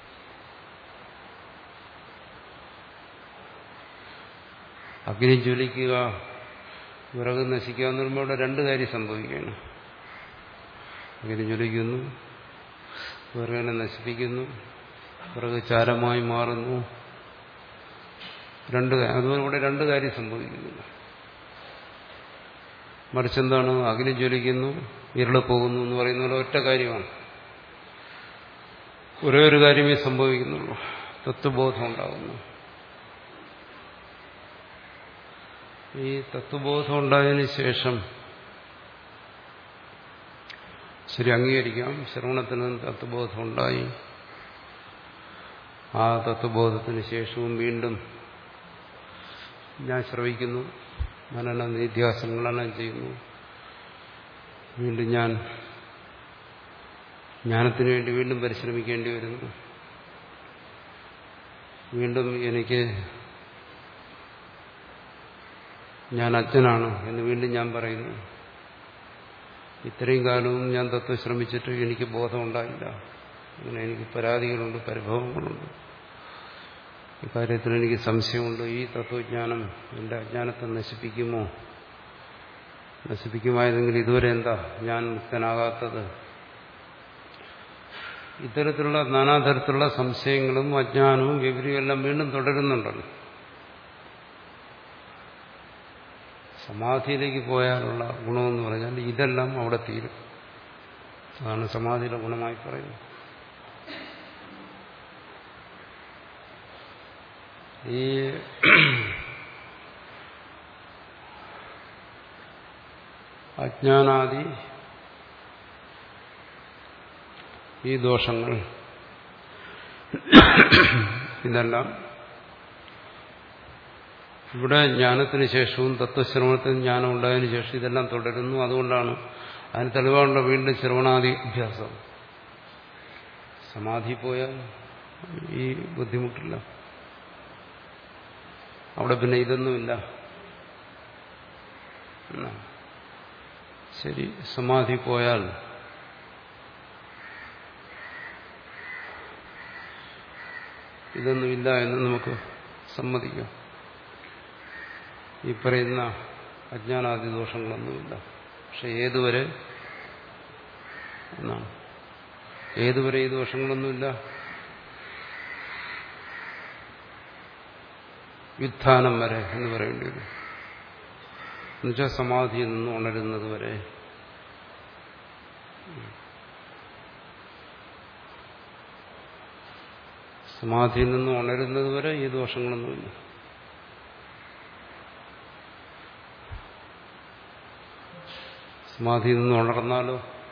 അഗ്നി ജ്വലിക്കുക, വിറക് നശിക്കുക എന്ന് പറയുമ്പോൾ അവിടെ രണ്ട് കാര്യം സംഭവിക്കുകയാണ്. അഗ്നി ജ്വലിക്കുന്നു, വിറകിനെ നശിപ്പിക്കുന്നു, വിറക് ചാരമായി മാറുന്നു. രണ്ട് അതുപോലെ ഇവിടെ രണ്ട് കാര്യം സംഭവിക്കുന്നില്ല. മറിച്ചെന്താണ്, അഗ്നി ജ്വലിക്കുന്നു, ഇരുള് പോകുന്നു എന്ന് പറയുന്ന പോലെ ഒറ്റ കാര്യമാണ്. ഒരേ ഒരു കാര്യമേ സംഭവിക്കുന്നുള്ളൂ, തത്വബോധം ഉണ്ടാകുന്നു. ഈ തത്വബോധം ഉണ്ടായതിനു ശേഷം ശരി അംഗീകരിക്കാം, ശ്രവണത്തിന് തത്വബോധം ഉണ്ടായി. ആ തത്വബോധത്തിന് ശേഷവും വീണ്ടും ഞാൻ ശ്രവിക്കുന്നു, മനന നിധ്യാസനങ്ങളെല്ലാം ചെയ്യുന്നു. വീണ്ടും ഞാൻ ജ്ഞാനത്തിനു വേണ്ടി വീണ്ടും പരിശ്രമിക്കേണ്ടി വരുന്നു. വീണ്ടും എനിക്ക് ഞാൻ അജ്ഞനാണ് എന്ന് വീണ്ടും ഞാൻ പറയുന്നു. ഇത്രയും കാലവും ഞാൻ തത്വം ശ്രമിച്ചിട്ട് എനിക്ക് ബോധമുണ്ടായില്ല. അങ്ങനെ എനിക്ക് പരാതികളുണ്ട്, പരിഭവങ്ങളുണ്ട്. ഇക്കാര്യത്തിൽ എനിക്ക് സംശയമുണ്ട്. ഈ തത്വജ്ഞാനം എൻ്റെ അജ്ഞാനത്തെ നശിപ്പിക്കുമോ? നശിപ്പിക്കുമായതെങ്കിൽ ഇതുവരെ എന്താ ഞാൻ മുക്തനാകാത്തത്? ഇത്തരത്തിലുള്ള നാനാതരത്തിലുള്ള സംശയങ്ങളും അജ്ഞാനവും വിവരവും എല്ലാം വീണ്ടും തുടരുന്നുണ്ടല്ലോ. സമാധിയിലേക്ക് പോയാലുള്ള ഗുണമെന്ന് പറഞ്ഞാൽ ഇതെല്ലാം അവിടെ തീരും. അതാണ് സമാധിയുടെ ഗുണമായി പറയുന്നത്. ഈ അജ്ഞാനാദി ഈ ദോഷങ്ങൾ ഇതെല്ലാം ഇവിടെ ജ്ഞാനത്തിന് ശേഷവും തത്വശ്രവണത്തിന് ജ്ഞാനം ഉണ്ടായതിനു ശേഷം ഇതെല്ലാം തുടരുന്നു. അതുകൊണ്ടാണ് അതിന് തെളിവാണല്ലോ വീണ്ടും ശ്രവണാദി അഭ്യാസം. സമാധി പോയാൽ ഈ ബുദ്ധിമുട്ടില്ല. അവിടെ പിന്നെ ഇതൊന്നുമില്ല. ശരി, സമാധി പോയാൽ ഇതൊന്നുമില്ല എന്ന് നമുക്ക് സമ്മതിക്കാം. ഈ പറയുന്ന അജ്ഞാനാദി ദോഷങ്ങളൊന്നുമില്ല. പക്ഷെ ഏതുവരെ എന്നാണ്, ഏതുവരെ ഈ ദോഷങ്ങളൊന്നുമില്ല? വ്യുത്ഥാനം വരെ എന്ന് പറയേണ്ടി വരും. എന്നുവെച്ചാൽ സമാധിയിൽ നിന്ന് ഉണരുന്നത് വരെ. സമാധിയിൽ നിന്ന് ഉണരുന്നത് വരെ ഈ ദോഷങ്ങളൊന്നുമില്ല. സമാധിയിൽ നിന്ന് ഉണർന്നാലോ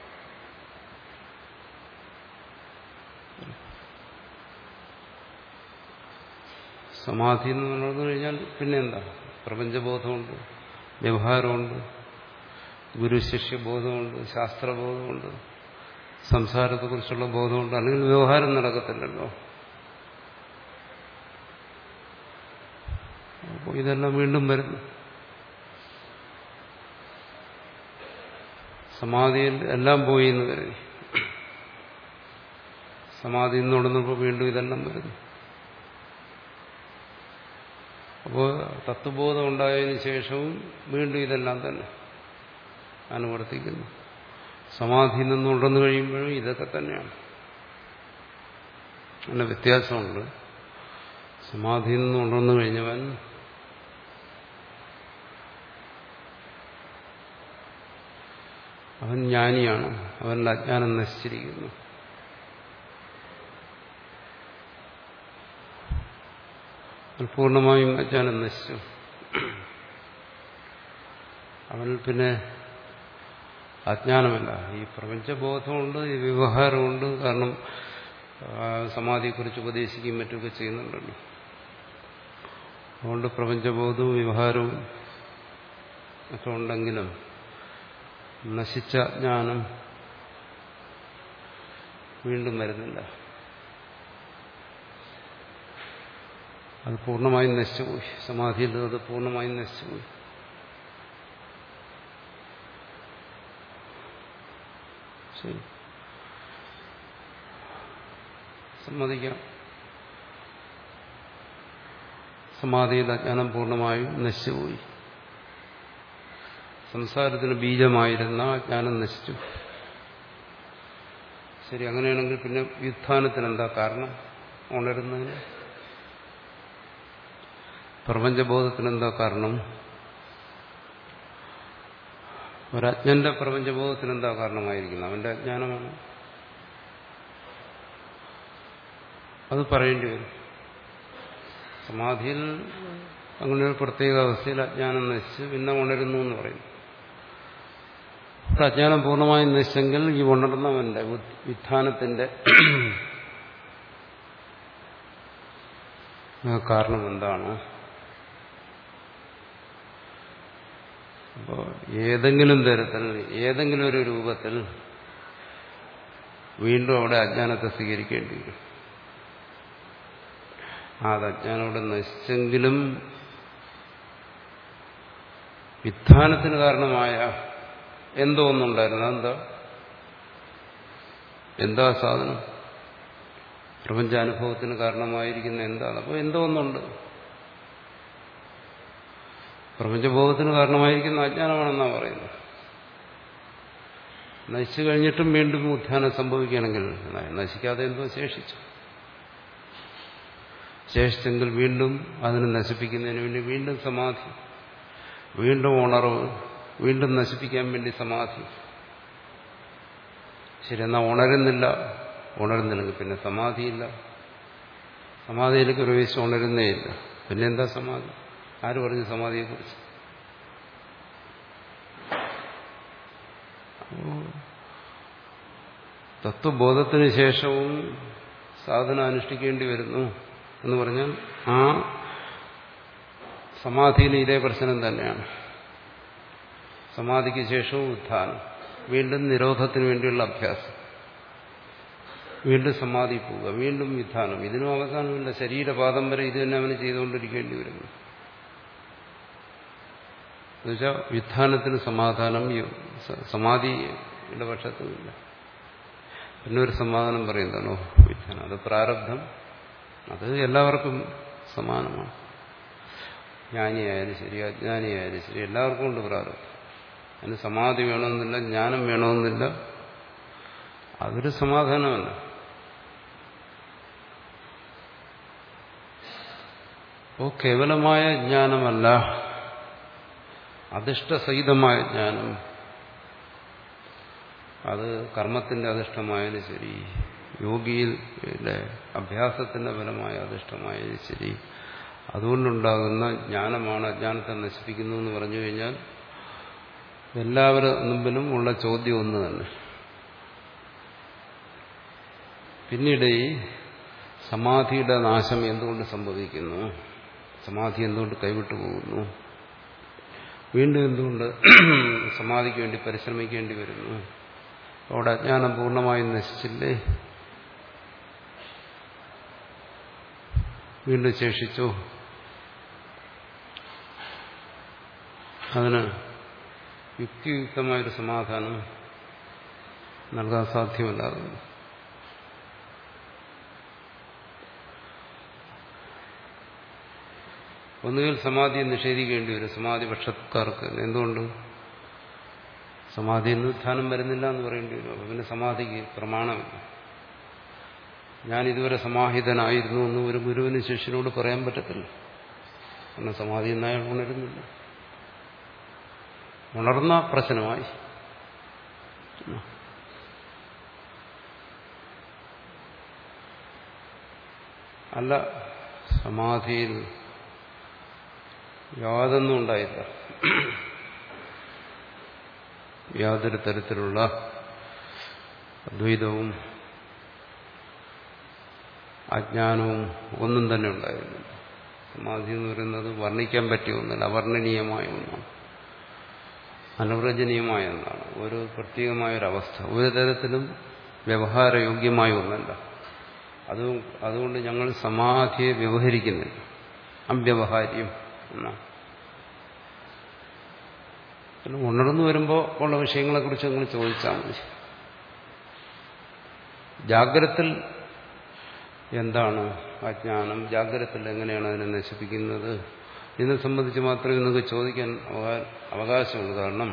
സമാധിയിൽ നിന്ന് ഉണർന്നു കഴിഞ്ഞാൽ പിന്നെ എന്താ? പ്രപഞ്ചബോധമുണ്ട്, വ്യവഹാരമുണ്ട്, ഗുരുശിഷ്യബോധമുണ്ട്, ശാസ്ത്രബോധമുണ്ട്, സംസാരത്തെക്കുറിച്ചുള്ള ബോധമുണ്ട്. അല്ലെങ്കിൽ വ്യവഹാരം നടക്കത്തില്ലല്ലോ. അപ്പോൾ ഇതെല്ലാം വീണ്ടും വരുന്നു. സമാധിയിൽ എല്ലാം പോയി എന്ന് കരുതി. സമാധിയിൽ നിന്ന് ഉടനപ്പോൾ വീണ്ടും ഇതെല്ലാം വരുന്നു. അപ്പോൾ തത്വബോധം ഉണ്ടായതിനു ശേഷവും വീണ്ടും ഇതെല്ലാം തന്നെ അനുവർത്തിക്കുന്നു. സമാധിയിൽ നിന്ന് ഉടന്നു കഴിയുമ്പോഴും ഇതൊക്കെ തന്നെയാണ്. അങ്ങനെ വ്യത്യാസമുണ്ട്. സമാധിയിൽ നിന്ന് ഉണർന്നു കഴിഞ്ഞവൻ അവൻ ജ്ഞാനിയാണ്, അവന്റെ അജ്ഞാനം നശിച്ചിരിക്കുന്നു. പൂർണ്ണമായും അജ്ഞാനം നശിച്ചു. അവനിൽ പിന്നെ അജ്ഞാനമല്ല, ഈ പ്രപഞ്ചബോധമുണ്ട്, ഈ വ്യവഹാരമുണ്ട്. കാരണം സമാധിയെക്കുറിച്ച് ഉപദേശിക്കുകയും മറ്റൊക്കെ ചെയ്യുന്നുണ്ടല്ലോ. അതുകൊണ്ട് പ്രപഞ്ചബോധവും വ്യവഹാരവും ഒക്കെ ഉണ്ടെങ്കിലും നശിച്ച ജ്ഞാനം വീണ്ടും വരുന്നില്ല. അത് പൂർണ്ണമായും നശിച്ചുപോയി. സമാധിയിൽ അത് പൂർണ്ണമായും നശിച്ചുപോയി. ശരി, സമ്മതിക്കാം. സമാധിയിൽ അജ്ഞാനം പൂർണ്ണമായും നശിച്ചുപോയി. സംസാരത്തിന് ബീജമായിരുന്ന അജ്ഞാനം നശിച്ചു. ശരി, അങ്ങനെയാണെങ്കിൽ പിന്നെ വ്യുത്ഥാനത്തിന് എന്താ കാരണം? ഉണരുന്നതിന് പ്രപഞ്ചബോധത്തിനെന്താ കാരണം? ഒരജ്ഞന്റെ പ്രപഞ്ചബോധത്തിനെന്താ കാരണമായിരിക്കുന്നത്? അവന്റെ അജ്ഞാനമാണ്. അത് പറയേണ്ടി വരും. സമാധിയിൽ അങ്ങനെ ഒരു പ്രത്യേക അവസ്ഥയിൽ അജ്ഞാനം നശിച്ച് പിന്നെ ഉണരുന്നു എന്ന് പറയും. അജ്ഞാനം പൂർണ്ണമായും നശിച്ചെങ്കിൽ ഈ ഉണർന്നവന്റെ വിധാനത്തിന്റെ കാരണം എന്താണ്? അപ്പോൾ ഏതെങ്കിലും തരത്തിൽ ഏതെങ്കിലും ഒരു രൂപത്തിൽ വീണ്ടും അവിടെ അജ്ഞാനത്തെ സ്വീകരിക്കേണ്ടി വരും. അത് അജ്ഞാനം അവിടെ നശിച്ചെങ്കിലും വിധാനത്തിന് കാരണമായ എന്തോ ഒന്നുണ്ടായിരുന്നു. അതെന്താ? എന്താ സാധനം? പ്രപഞ്ചാനുഭവത്തിന് കാരണമായിരിക്കുന്ന എന്താണ്? അപ്പോൾ എന്തോ ഒന്നുണ്ട്. പ്രപഞ്ചബോധത്തിന് കാരണമായിരിക്കുന്ന അജ്ഞാനമാണെന്നാണ് പറയുന്നത്. നശിച്ചു കഴിഞ്ഞിട്ടും വീണ്ടും ഉത്ഥാനം സംഭവിക്കുകയാണെങ്കിൽ നശിക്കാതെ എന്തോ ശേഷിച്ചു. ശേഷിച്ചെങ്കിൽ വീണ്ടും അതിനെ നശിപ്പിക്കുന്നതിന് വേണ്ടി വീണ്ടും സമാധി, വീണ്ടും ഉണർവ്, വീണ്ടും നശിപ്പിക്കാൻ വേണ്ടി സമാധി. ശരി, എന്നാൽ ഉണരുന്നില്ല. ഉണരുന്നില്ലെങ്കിൽ പിന്നെ സമാധിയില്ല. സമാധിയിലേക്ക് പ്രവേശിച്ച് ഉണരുന്നേ ഇല്ല. പിന്നെ എന്താ സമാധി? ആര് പറഞ്ഞു സമാധിയെക്കുറിച്ച്? തത്വബോധത്തിന് ശേഷവും സാധന അനുഷ്ഠിക്കേണ്ടി വരുന്നു എന്ന് പറഞ്ഞാൽ ആ സമാധിയിൽ ഇതേ പ്രശ്നം തന്നെയാണ്. സമാധിക്ക് ശേഷവും ഉത്ഥാനം, വീണ്ടും നിരോധത്തിന് വേണ്ടിയുള്ള അഭ്യാസം, വീണ്ടും സമാധി പോവുക, വീണ്ടും വിധാനം. ഇതിനും അവസാനമില്ല. ശരീരപാദം വരെ ഇത് തന്നെ അവന് ചെയ്തുകൊണ്ടിരിക്കേണ്ടി വരുന്നു. എന്നുവെച്ചാൽ വിധാനത്തിന് സമാധാനം സമാധിയുടെ പക്ഷത്തുമില്ല. പിന്നെ ഒരു സമാധാനം പറയുന്നതാണോ വിധാനം? അത് പ്രാരബ്ധം. അത് എല്ലാവർക്കും സമാനമാണ്. ജ്ഞാനിയായാലും ശരി, അജ്ഞാനിയായാലും ശരി, എല്ലാവർക്കും ഉണ്ട് പ്രാരബ്ധം. അതിന് സമാധി വേണമെന്നില്ല, ജ്ഞാനം വേണമെന്നില്ല. അതൊരു സമാധാനമല്ല. അപ്പോൾ കേവലമായ ജ്ഞാനമല്ല, അധിഷ്ഠസഹിതമായ ജ്ഞാനം. അത് കർമ്മത്തിന്റെ അധിഷ്ഠമായാലും ശരി, യോഗിയിലെ അഭ്യാസത്തിന്റെ ഫലമായ അധിഷ്ഠമായാലും ശരി, അതുകൊണ്ടുണ്ടാകുന്ന ജ്ഞാനമാണ് അജ്ഞാനത്തെ നശിപ്പിക്കുന്നു എന്ന് പറഞ്ഞു കഴിഞ്ഞാൽ എല്ലാവരുടെ മുമ്പിലും ഉള്ള ചോദ്യം ഒന്ന് തന്നെ. പിന്നീട് ഈ സമാധിയുടെ നാശം എന്തുകൊണ്ട് സംഭവിക്കുന്നു? സമാധി എന്തുകൊണ്ട് കൈവിട്ടു പോകുന്നു? വീണ്ടും എന്തുകൊണ്ട് സമാധിക്ക് വേണ്ടി പരിശ്രമിക്കേണ്ടി വരുന്നു? അവിടെ അജ്ഞാനം പൂർണ്ണമായും നശിച്ചില്ലേ? വീണ്ടും ശേഷിച്ചോ? അതിന് യുക്തിയുക്തമായൊരു സമാധാനം നൽകാൻ സാധ്യമല്ല. ഒന്നുകിൽ സമാധിയെ നിഷേധിക്കേണ്ടി വരും സമാധി പക്ഷക്കാർക്ക്. എന്തുകൊണ്ട്? സമാധിയിൽ നിന്ന് ഉത്ഥാനം വരുന്നില്ല എന്ന് പറയേണ്ടി വരും. അപ്പൊ പിന്നെ സമാധിക്ക് പ്രമാണമില്ല. ഞാൻ ഇതുവരെ സമാഹിതനായിരുന്നു എന്ന് ഒരു ഗുരുവിന് ശിഷ്യനോട് പറയാൻ പറ്റത്തില്ല. കാരണം സമാധി എന്നയാൾ ഉണരുന്നില്ല. ഉണർന്ന പ്രശ്നമായി. അല്ല, സമാധിയിൽ യാതൊന്നും ഉണ്ടായില്ല. യാതൊരു തരത്തിലുള്ള അദ്വൈതവും അജ്ഞാനവും ഒന്നും തന്നെ ഉണ്ടായിരുന്നില്ല. സമാധി എന്ന് പറയുന്നത് വർണ്ണിക്കാൻ പറ്റിയ ഒന്നല്ല, അവർണ്ണനീയമായ ഒന്നാണ്, അനിർവചനീയമായ ഒന്നാണ്. ഒരു പ്രത്യേകമായൊരവസ്ഥ, ഒരു തരത്തിലും വ്യവഹാരയോഗ്യമായ ഒന്നല്ല. അത് അതുകൊണ്ട് ഞങ്ങൾ സമാധിയെ വ്യവഹരിക്കുന്നില്ല, അവ്യവഹാര്യം എന്നാണ്. പിന്നെ ഉണർന്നു വരുമ്പോൾ ഉള്ള വിഷയങ്ങളെക്കുറിച്ച് നിങ്ങൾ ചോദിച്ചാൽ മതി. ജാഗ്രത്തിൽ എന്താണ് അജ്ഞാനം, ജാഗ്രത്തിൽ എങ്ങനെയാണ് അതിനെ നശിപ്പിക്കുന്നത്, ഇതിനെ സംബന്ധിച്ച് മാത്രമേ നിങ്ങൾക്ക് ചോദിക്കാൻ അവകാശമുള്ളൂ. കാരണം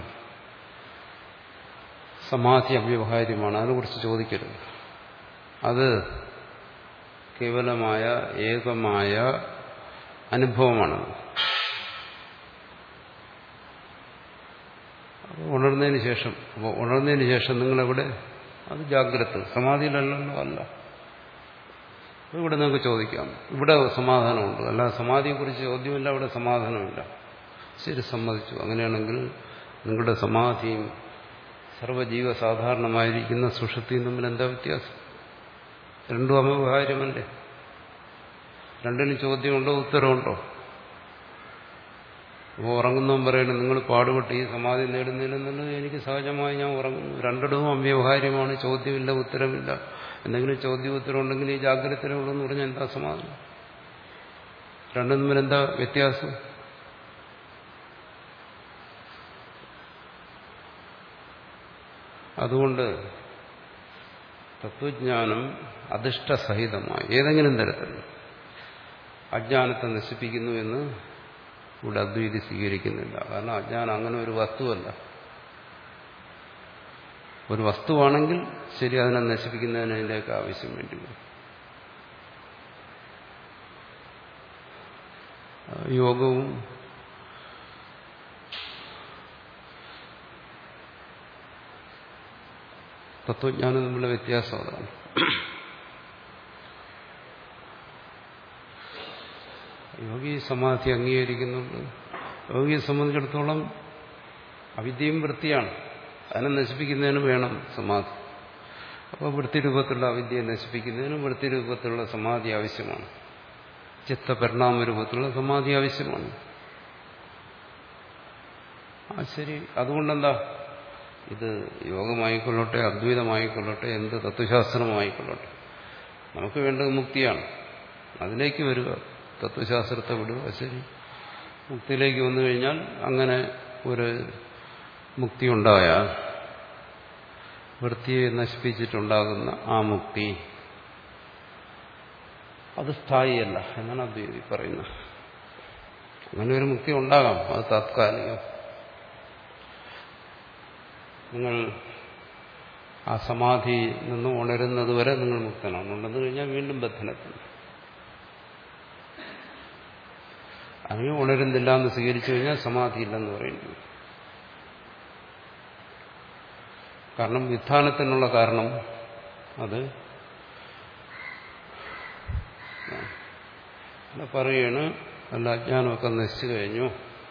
സമാധി അവ്യവഹാര്യമാണ്, അതിനെക്കുറിച്ച് ചോദിക്കരുത്. അത് കേവലമായ ഏകമായ അനുഭവമാണ്. ഉണർന്നതിന് ശേഷം അപ്പോൾ ഉണർന്നതിന് ശേഷം നിങ്ങളെവിടെ? അത് ജാഗ്രത, സമാധിയിലല്ലല്ലോ. അല്ല, ഇവിടെ നിങ്ങൾക്ക് ചോദിക്കാം. ഇവിടെ സമാധാനമുണ്ട്, അല്ല സമാധിയെക്കുറിച്ച് ചോദ്യമില്ല, അവിടെ സമാധാനമില്ല. ശരി, സമ്മതിച്ചു. അങ്ങനെയാണെങ്കിൽ നിങ്ങളുടെ സമാധിയും സർവ്വജീവ സാധാരണമായിരിക്കുന്ന സുഷുപ്തിയും തമ്മിൽ എന്താ വ്യത്യാസം? രണ്ടും അമവ്യവഹാര്യമല്ലേ? രണ്ടിനും ചോദ്യമുണ്ടോ, ഉത്തരവുണ്ടോ? അപ്പോൾ ഉറങ്ങുന്നവൻ പറയണം നിങ്ങൾ പാടുപെട്ട് ഈ സമാധി നേടുന്നില്ലെന്നുള്ളത് എനിക്ക് സഹജമായി ഞാൻ ഉറങ്ങുന്നു. രണ്ടിടവും അവ്യവഹാര്യമാണ്, ചോദ്യമില്ല, ഉത്തരമില്ല. എന്തെങ്കിലും ചോദ്യം ഉത്തരം ഉണ്ടെങ്കിൽ ഈ ജാഗ്രതയിലുള്ളതെന്ന് പറഞ്ഞാൽ എന്താ സമാധാനം? രണ്ടും തമ്മിൽ എന്താ വ്യത്യാസം? അതുകൊണ്ട് തത്വജ്ഞാനം അധിഷ്ഠസഹിതമായി ഏതെങ്കിലും തരത്തിൽ അജ്ഞാനത്തെ നശിപ്പിക്കുന്നു എന്ന് ഇവിടെ അദ്വൈതി സ്വീകരിക്കുന്നില്ല. കാരണം അജ്ഞാനം അങ്ങനെ ഒരു വസ്തുവല്ല. ഒരു വസ്തുവാണെങ്കിൽ ശരി, അതിനെ നശിപ്പിക്കുന്നതിന് അതിൻ്റെയൊക്കെ ആവശ്യം വേണ്ടി വരും. യോഗവും തത്വജ്ഞാനം തമ്മിലുള്ള വ്യത്യാസം അതാണ്. യോഗി സമാധി അംഗീകരിക്കുന്നുണ്ട്. യോഗിയെ സംബന്ധിച്ചിടത്തോളം അവിദ്യയും വൃത്തിയാണ്, അതിനെ നശിപ്പിക്കുന്നതിന് വേണം സമാധി. അപ്പോൾ വൃത്തിരൂപത്തിലുള്ള അവിദ്യയെ നശിപ്പിക്കുന്നതിന് വൃത്തിരൂപത്തിലുള്ള സമാധി ആവശ്യമാണ്, ചിത്തപരിണാമ രൂപത്തിലുള്ള സമാധി ആവശ്യമാണ്. ആ ശരി, അതുകൊണ്ടെന്താ ഇത് യോഗമായിക്കൊള്ളട്ടെ, അദ്വൈതമായിക്കൊള്ളട്ടെ, എന്ത് തത്വശാസ്ത്രമായിക്കൊള്ളട്ടെ, നമുക്ക് വേണ്ടത് മുക്തിയാണ്. അതിലേക്ക് വരിക, തത്വശാസ്ത്രത്തെ വിടുക. ശരി, മുക്തിയിലേക്ക് വന്നു കഴിഞ്ഞാൽ അങ്ങനെ ഒരു മുക്തി ഉണ്ടായാൽ വൃത്തിയെ നശിപ്പിച്ചിട്ടുണ്ടാകുന്ന ആ മുക്തി അത് സ്ഥായിയല്ല എന്നാണ് അദ്വൈതി പറയുന്നത്. അങ്ങനെ ഒരു മുക്തി ഉണ്ടാകാം, അത് താത്കാലികം. നിങ്ങൾ ആ സമാധി നിന്ന് ഉണരുന്നത് വരെ നിങ്ങൾ മുക്തനാണ്. ഉണ്ടെന്ന് കഴിഞ്ഞാൽ വീണ്ടും ബന്ധനത്തിൽ. അങ്ങനെ ഉണരുന്നില്ല എന്ന് സ്വീകരിച്ചു കഴിഞ്ഞാൽ സമാധിയില്ലെന്ന് പറയേണ്ടി വരും. കാരണം വിധാനത്തിനുള്ള കാരണം അത് പറയാണ്, അല്ല അജ്ഞാനമൊക്കെ നശിച്ചു കഴിഞ്ഞു,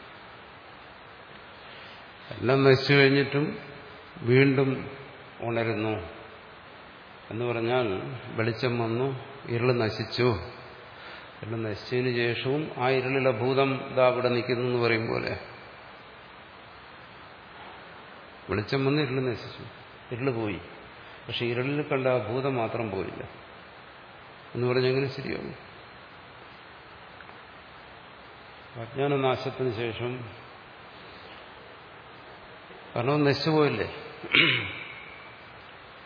എല്ലാം നശിച്ചു കഴിഞ്ഞിട്ടും വീണ്ടും ഉണരുന്നു എന്ന് പറഞ്ഞാൽ വെളിച്ചം വന്നു, ഇരുൾ നശിച്ചു, ഇരുൾ നശിച്ചതിന് ശേഷവും ആ ഇരുളിലെ ഭൂതം ഇതാ അവിടെ നിൽക്കുന്നു എന്ന് പറയും പോലെ. വെളിച്ചം വന്ന് ഇരുൾ നശിച്ചു, ഇരുള് പോയി, പക്ഷെ ഇരുളിൽ കണ്ട ആ ഭൂതം മാത്രം പോയില്ല എന്ന് പറഞ്ഞെങ്ങനെ ശരിയാവും? അജ്ഞാനനാശത്തിന് ശേഷം കാരണം നശിച്ചുപോയില്ലേ,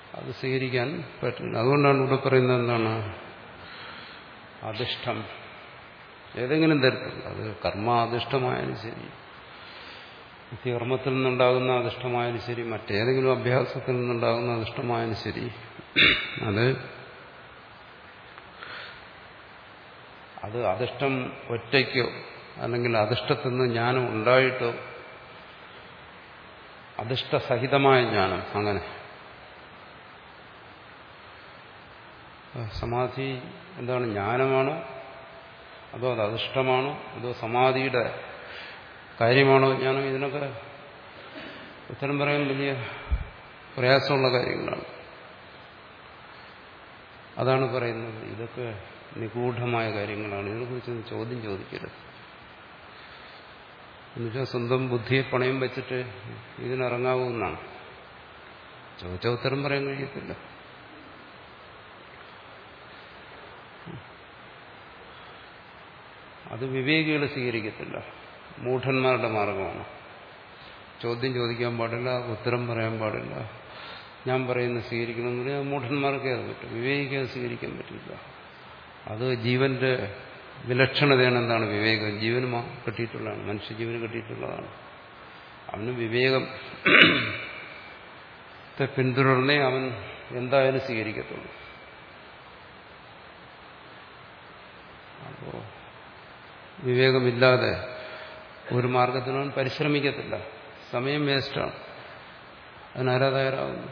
അത് സ്വീകരിക്കാൻ പറ്റില്ല. അതുകൊണ്ടാണ് ഇവിടെ പറയുന്നത് എന്താണ്, അധിഷ്ഠം ഏതെങ്കിലും തരത്തിൽ, അത് കർമാധിഷ്ഠമായാലും ശരി, കർമ്മത്തിൽ നിന്നുണ്ടാകുന്ന അധിഷ്ഠമായാലും ശരി, മറ്റേതെങ്കിലും അഭ്യാസത്തിൽ നിന്നുണ്ടാകുന്ന അധിഷ്ഠമായാലും ശരി, അത് അത് അധിഷ്ഠം ഒറ്റയ്ക്കോ അല്ലെങ്കിൽ അധിഷ്ഠത്തിൽ നിന്ന് ജ്ഞാനം ഉണ്ടായിട്ടോ, അധിഷ്ഠസഹിതമായ ജ്ഞാനം, അങ്ങനെ സമാധി എന്താണ്, ജ്ഞാനമാണോ അതോ അത് അധിഷ്ഠമാണോ അതോ സമാധിയുടെ കാര്യമാണോ ജ്ഞാനം? ഇതിനൊക്കെ ഉത്തരം പറയാൻ വലിയ പ്രയാസമുള്ള കാര്യങ്ങളാണ്. അതാണ് പറയുന്നത്, ഇതൊക്കെ നിഗൂഢമായ കാര്യങ്ങളാണ്, ഇതിനെക്കുറിച്ചൊന്നും ചോദ്യം ചോദിക്കരുത്. എന്നുവെച്ചാൽ സ്വന്തം ബുദ്ധിയെ പണയം വെച്ചിട്ട് ഇതിനിറങ്ങാവുന്നതാണ്. ചോദിച്ച ഉത്തരം പറയാൻ കഴിയത്തില്ല. അത് വിവേകികൾ സ്വീകരിക്കത്തില്ല, മൂഢന്മാരുടെ മാർഗമാണ്. ചോദ്യം ചോദിക്കാൻ പാടില്ല, ഉത്തരം പറയാൻ പാടില്ല, ഞാൻ പറയുന്നത് സ്വീകരിക്കണമെന്ന് പറഞ്ഞാൽ മൂഢന്മാർക്കേ അത് പറ്റും, വിവേകിക്ക് അത് സ്വീകരിക്കാൻ പറ്റില്ല. അത് ജീവന്റെ വിലക്ഷണതയാണ്. എന്താണ് വിവേകം? ജീവന് കിട്ടിയിട്ടുള്ളതാണ്, മനുഷ്യജീവന് കിട്ടിയിട്ടുള്ളതാണ്. അവന് വിവേകത്തെ പിന്തുടർന്നേ അവൻ എന്തായാലും സ്വീകരിക്കത്തുള്ളൂ. അപ്പോ വിവേകമില്ലാതെ ഒരു മാർഗത്തിനും പരിശ്രമിക്കത്തില്ല, സമയം വേസ്റ്റാണ്. അതിനാരാ തയ്യാറാവുന്നു?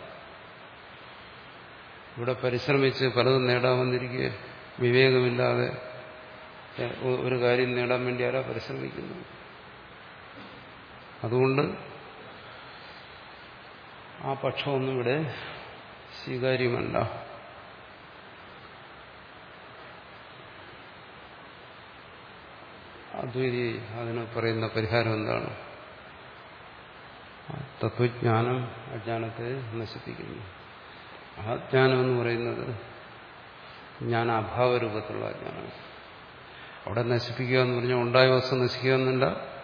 ഇവിടെ പരിശ്രമിച്ച് പലതും നേടാമെന്നിരിക്കെ വിവേകമില്ലാതെ ഒരു കാര്യം നേടാൻ വേണ്ടി ആരാ പരിശ്രമിക്കുന്നു? അതുകൊണ്ട് ആ പക്ഷമൊന്നും ഇവിടെ സ്വീകാര്യമല്ല. അദ്വൈതി അതിന് പറയുന്ന പരിഹാരം എന്താണ്? തത്വജ്ഞാനം അജ്ഞാനത്തെ നശിപ്പിക്കുന്നു. അജ്ഞാനം എന്ന് പറയുന്നത് ജ്ഞാനാഭാവ രൂപത്തിലുള്ള അജ്ഞാനം. അവിടെ നശിപ്പിക്കുക എന്ന് പറഞ്ഞാൽ ഉണ്ടായ വസ്തു നശിക്കുക എന്നല്ല,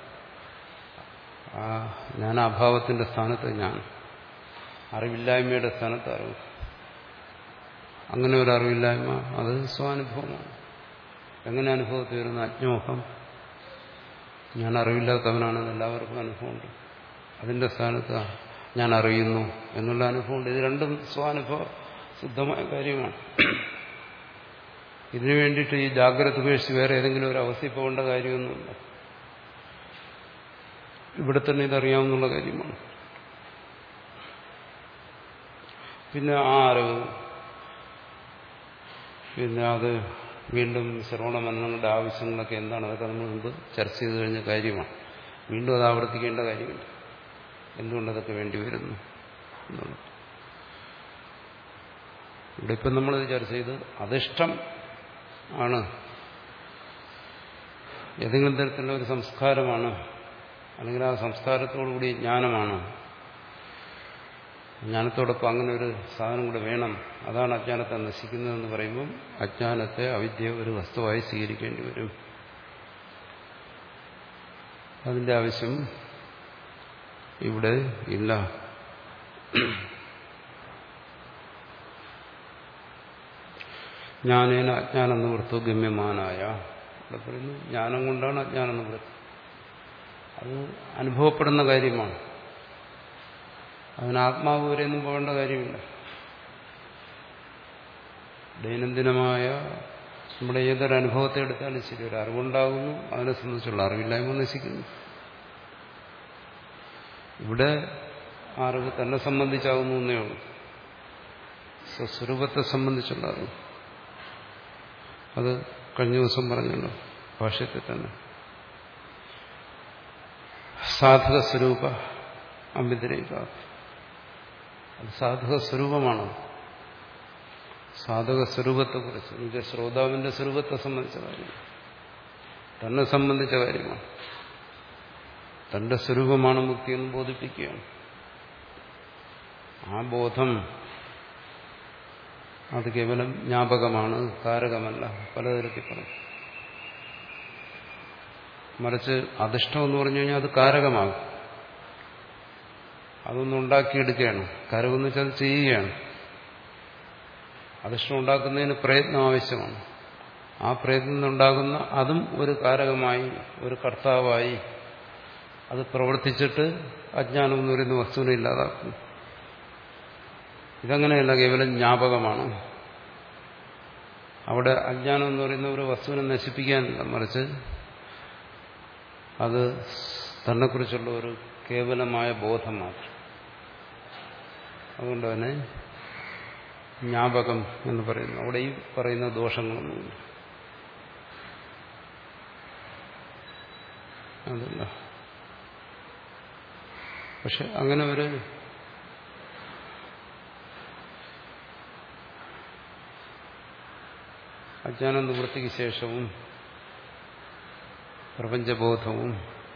ആ ജ്ഞാനാഭാവത്തിന്റെ സ്ഥാനത്ത് ഞാൻ, അറിവില്ലായ്മയുടെ സ്ഥാനത്ത് അറിവ്. അങ്ങനെ ഒരു അറിവില്ലായ്മ അത് സ്വാനുഭവമാണ്. എങ്ങനെ അനുഭവത്തിൽ വരുന്ന അജ്ഞോഹം, ഞാൻ അറിവില്ലാത്തവനാണെന്ന് എല്ലാവർക്കും അനുഭവമുണ്ട്. അതിന്റെ സ്ഥാനത്ത് ഞാൻ അറിയുന്നു എന്നുള്ള അനുഭവമുണ്ട്. ഇത് രണ്ടും സ്വാനുഭവ സിദ്ധമായ കാര്യമാണ്. ഇതിനു വേണ്ടിയിട്ട് ഈ ജാഗ്രത ഉപേക്ഷിച്ച് വേറെ ഏതെങ്കിലും ഒരു അവസ്ഥയിൽ പോകേണ്ട കാര്യമൊന്നുമില്ല. ഇവിടെ തന്നെ ഇതറിയാവുന്നുള്ള കാര്യമാണ്. പിന്നെ ആ അറിവ്, പിന്നെ അത് വീണ്ടും ശ്രവണ മനനങ്ങളുടെ ആവശ്യങ്ങളൊക്കെ എന്താണ്, അതൊക്കെ നമ്മൾ മുമ്പ് ചർച്ച ചെയ്ത് കഴിഞ്ഞ കാര്യമാണ്. വീണ്ടും അത് ആവർത്തിക്കേണ്ട കാര്യമില്ല. എന്തുകൊണ്ടതൊക്കെ വേണ്ടി വരുന്നു എന്നുള്ളത് ഇവിടെ ഇപ്പം നമ്മളത് ചർച്ച ചെയ്ത് അധിഷ്ഠം ആണ്, ഏതെങ്കിലും തരത്തിലുള്ള ഒരു സംസ്കാരമാണ്, അല്ലെങ്കിൽ ആ സംസ്കാരത്തോടുകൂടി ജ്ഞാനമാണ്. ജ്ഞാനത്തോടൊപ്പം അങ്ങനെ ഒരു സാധനം കൂടെ വേണം, അതാണ് അജ്ഞാനത്തെ നശിക്കുന്നതെന്ന് പറയുമ്പം അജ്ഞാനത്തെ അവിദ്യ ഒരു വസ്തുവായി സ്വീകരിക്കേണ്ടി വരും. അതിന്റെ ആവശ്യം ഇവിടെ ഇല്ല. ജ്ഞാനേന അജ്ഞാനം നിവൃത്തോ ഗമ്യമാനായ, ഇവിടെ പറയുന്നു ജ്ഞാനം കൊണ്ടാണ് അജ്ഞാനം നിവൃത്തി. അത് അനുഭവപ്പെടുന്ന കാര്യമാണ്. അതിന് ആത്മാവ് വരെയൊന്നും പോകേണ്ട കാര്യമില്ല. ദൈനംദിനമായ നമ്മുടെ ഏതൊരു അനുഭവത്തെ എടുത്താലും ശരി, ഒരു അറിവുണ്ടാകുന്നു, അതിനെ സംബന്ധിച്ചുള്ള അറിവില്ലായ്മ നശിക്കുന്നു. ഇവിടെ അറിവ് തന്നെ സംബന്ധിച്ചാകുന്നു എന്നേ ഉള്ളൂ. സ്വസ്വരൂപത്തെ സംബന്ധിച്ചുള്ള അറിവ് അത് കഴിഞ്ഞ ദിവസം പറഞ്ഞല്ലോ ഭാഷ്യത്തിൽ തന്നെ. സാധക സ്വരൂപ അഭ്യതിരേക, അത് സാധക സ്വരൂപമാണ്. സാധക സ്വരൂപത്തെക്കുറിച്ച്, എനിക്ക് ശ്രോതാവിന്റെ സ്വരൂപത്തെ സംബന്ധിച്ച കാര്യം, തന്നെ സംബന്ധിച്ച കാര്യമാണ്. തന്റെ സ്വരൂപമാണ് മുക്തി എന്ന് ബോധിപ്പിക്കുകയാണ്. ആ ബോധം അത് കേവലം ജ്ഞാപകമാണ്, കാരകമല്ല. പലതരത്തിൽ പറയും. മറിച്ച് അധിഷ്ഠം എന്ന് പറഞ്ഞു കഴിഞ്ഞാൽ അത് കാരകമാകും. അതൊന്നും ഉണ്ടാക്കിയെടുക്കുകയാണ്. കാരകം എന്ന് വെച്ചാൽ അത് ചെയ്യുകയാണ്. അധിഷ്ഠം ഉണ്ടാക്കുന്നതിന് പ്രയത്നം ആവശ്യമാണ്. ആ പ്രയത്നം ഉണ്ടാകുന്ന അതും ഒരു കാരകമായി, ഒരു കർത്താവായി അത് പ്രവർത്തിച്ചിട്ട് അജ്ഞാനം എന്ന് പറയുന്ന വസ്തുവിനെ ഇല്ലാതാക്കും. ഇതങ്ങനെയല്ല, കേവലം ജ്ഞാപകമാണ്. അവിടെ അജ്ഞാനം എന്ന് പറയുന്ന ഒരു വസ്തുവിനെ നശിപ്പിക്കാനില്ല, മറിച്ച് അത് തന്നെക്കുറിച്ചുള്ള ഒരു കേവലമായ ബോധം മാത്രം. അതുകൊണ്ട് തന്നെ ജ്ഞാപകം എന്ന് പറയുന്നു. അവിടെ ഈ പറയുന്ന ദോഷങ്ങളൊന്നുമില്ല. അതല്ല. പക്ഷെ അങ്ങനെ ഒരു അജ്ഞാന നിവൃത്തിക്ക് ശേഷവും പ്രപഞ്ചബോധവും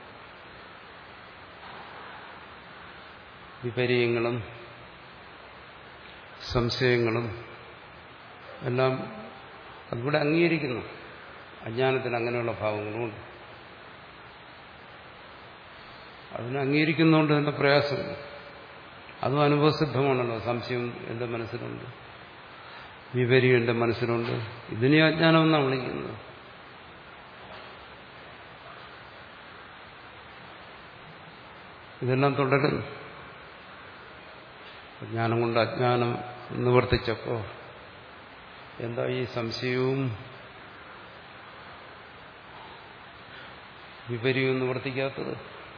വിപര്യങ്ങളും സംശയങ്ങളും എല്ലാം അതിവിടെ അംഗീകരിക്കുന്നു. അജ്ഞാനത്തിന് അങ്ങനെയുള്ള ഭാവങ്ങളുമുണ്ട്. അതിനെ അംഗീകരിക്കുന്നതുകൊണ്ട് തന്നെ പ്രയാസമില്ല. അതും അനുഭവസിദ്ധമാണല്ലോ. സംശയം എൻ്റെ മനസ്സിലുണ്ട്, വിപര്യം എൻ്റെ മനസ്സിലുണ്ട്. ഇതിനെ അജ്ഞാനം എന്നാണ് വിളിക്കുന്നത്. ഇതെല്ലാം തുടരുന്നു. ജ്ഞാനം കൊണ്ട് അജ്ഞാനം നിവർത്തിച്ചപ്പോ എന്താ ഈ സംശയവും വിപര്യവും നിവർത്തിക്കാത്തത്?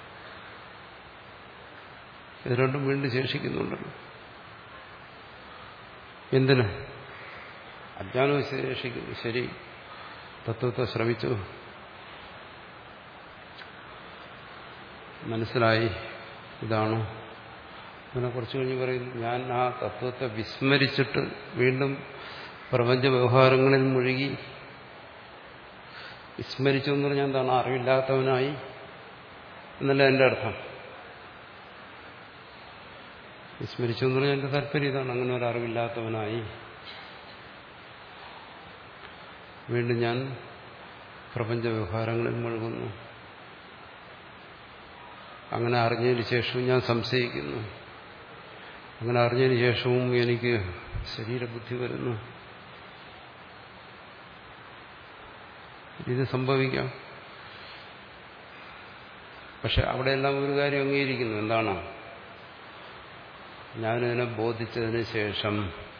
ഇത് രണ്ടും വീണ്ടും ശേഷിക്കുന്നുണ്ടല്ലോ. എന്തിന്? അജ്ഞാനവും ശേഷിക്കുന്നു. ശരി, തത്വത്തെ ശ്രമിച്ചു, മനസ്സിലായി ഇതാണ്. അങ്ങനെ കുറച്ചു കഴിഞ്ഞ് പറയുന്നു, ഞാൻ ആ തത്വത്തെ വിസ്മരിച്ചിട്ട് വീണ്ടും പ്രപഞ്ച വ്യവഹാരങ്ങളിൽ മുഴുകി. വിസ്മരിച്ചു എന്ന് പറഞ്ഞാൽ എന്താണ്? അറിവില്ലാത്തവനായി എന്നല്ല എൻ്റെ അർത്ഥം. വിസ്മരിച്ചു എന്ന് പറഞ്ഞാൽ എൻ്റെ താല്പര്യം ഇതാണ്. അങ്ങനെ ഒരു അറിവില്ലാത്തവനായി വീണ്ടും ഞാൻ പ്രപഞ്ച വ്യവഹാരങ്ങളിൽ മുഴുകുന്നു. അങ്ങനെ അറിഞ്ഞതിന് ശേഷവും ഞാൻ സംശയിക്കുന്നു. അങ്ങനെ അറിഞ്ഞതിന് ശേഷവും എനിക്ക് ശരീരബുദ്ധി വരുന്നു. ഇത് സംഭവിക്കാം. പക്ഷെ അവിടെയെല്ലാം ഒരു കാര്യം അംഗീകരിക്കുന്നു. എന്താണ്? ഞാനിതിനെ ബോധിച്ചതിന് ശേഷം,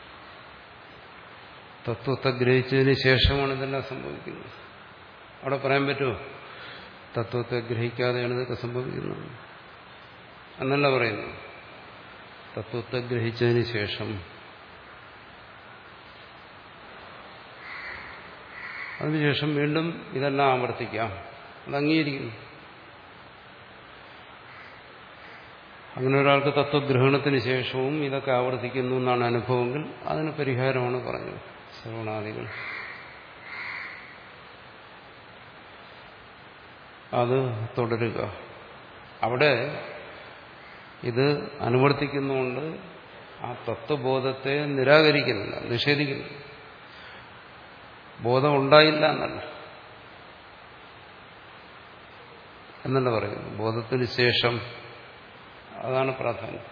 തത്വത്തെ ഗ്രഹിച്ചതിന് ശേഷമാണ് ഇതെല്ലാം സംഭവിക്കുന്നത്. അവിടെ പറയാൻ പറ്റുമോ തത്വത്തെ ഗ്രഹിക്കാതെയാണ് ഇതൊക്കെ സംഭവിക്കുന്നത് എന്നല്ല പറയുന്നു. തത്വത്തെ ഗ്രഹിച്ചതിന് ശേഷം അതിനുശേഷം വീണ്ടും ഇതെല്ലാം ആവർത്തിക്കാം. അത് അംഗീകരിക്കുന്നു. അങ്ങനെ ഒരാൾക്ക് തത്വഗ്രഹണത്തിന് ശേഷവും ഇതൊക്കെ ആവർത്തിക്കുന്നു എന്നാണ് അനുഭവമെങ്കിൽ അതിന് പരിഹാരമാണ് പറഞ്ഞത് ശ്രവണാദികൾ. അത് തുടരുക. അവിടെ ഇത് അനുവർത്തിക്കുന്നുകൊണ്ട് ആ തത്വബോധത്തെ നിരാകരിക്കുന്നില്ല, നിഷേധിക്കുന്നില്ല. ബോധം ഉണ്ടായില്ല എന്നല്ല എന്നല്ല പറയുന്നു. ബോധത്തിന് ശേഷം, അതാണ് പ്രാധാന്യം.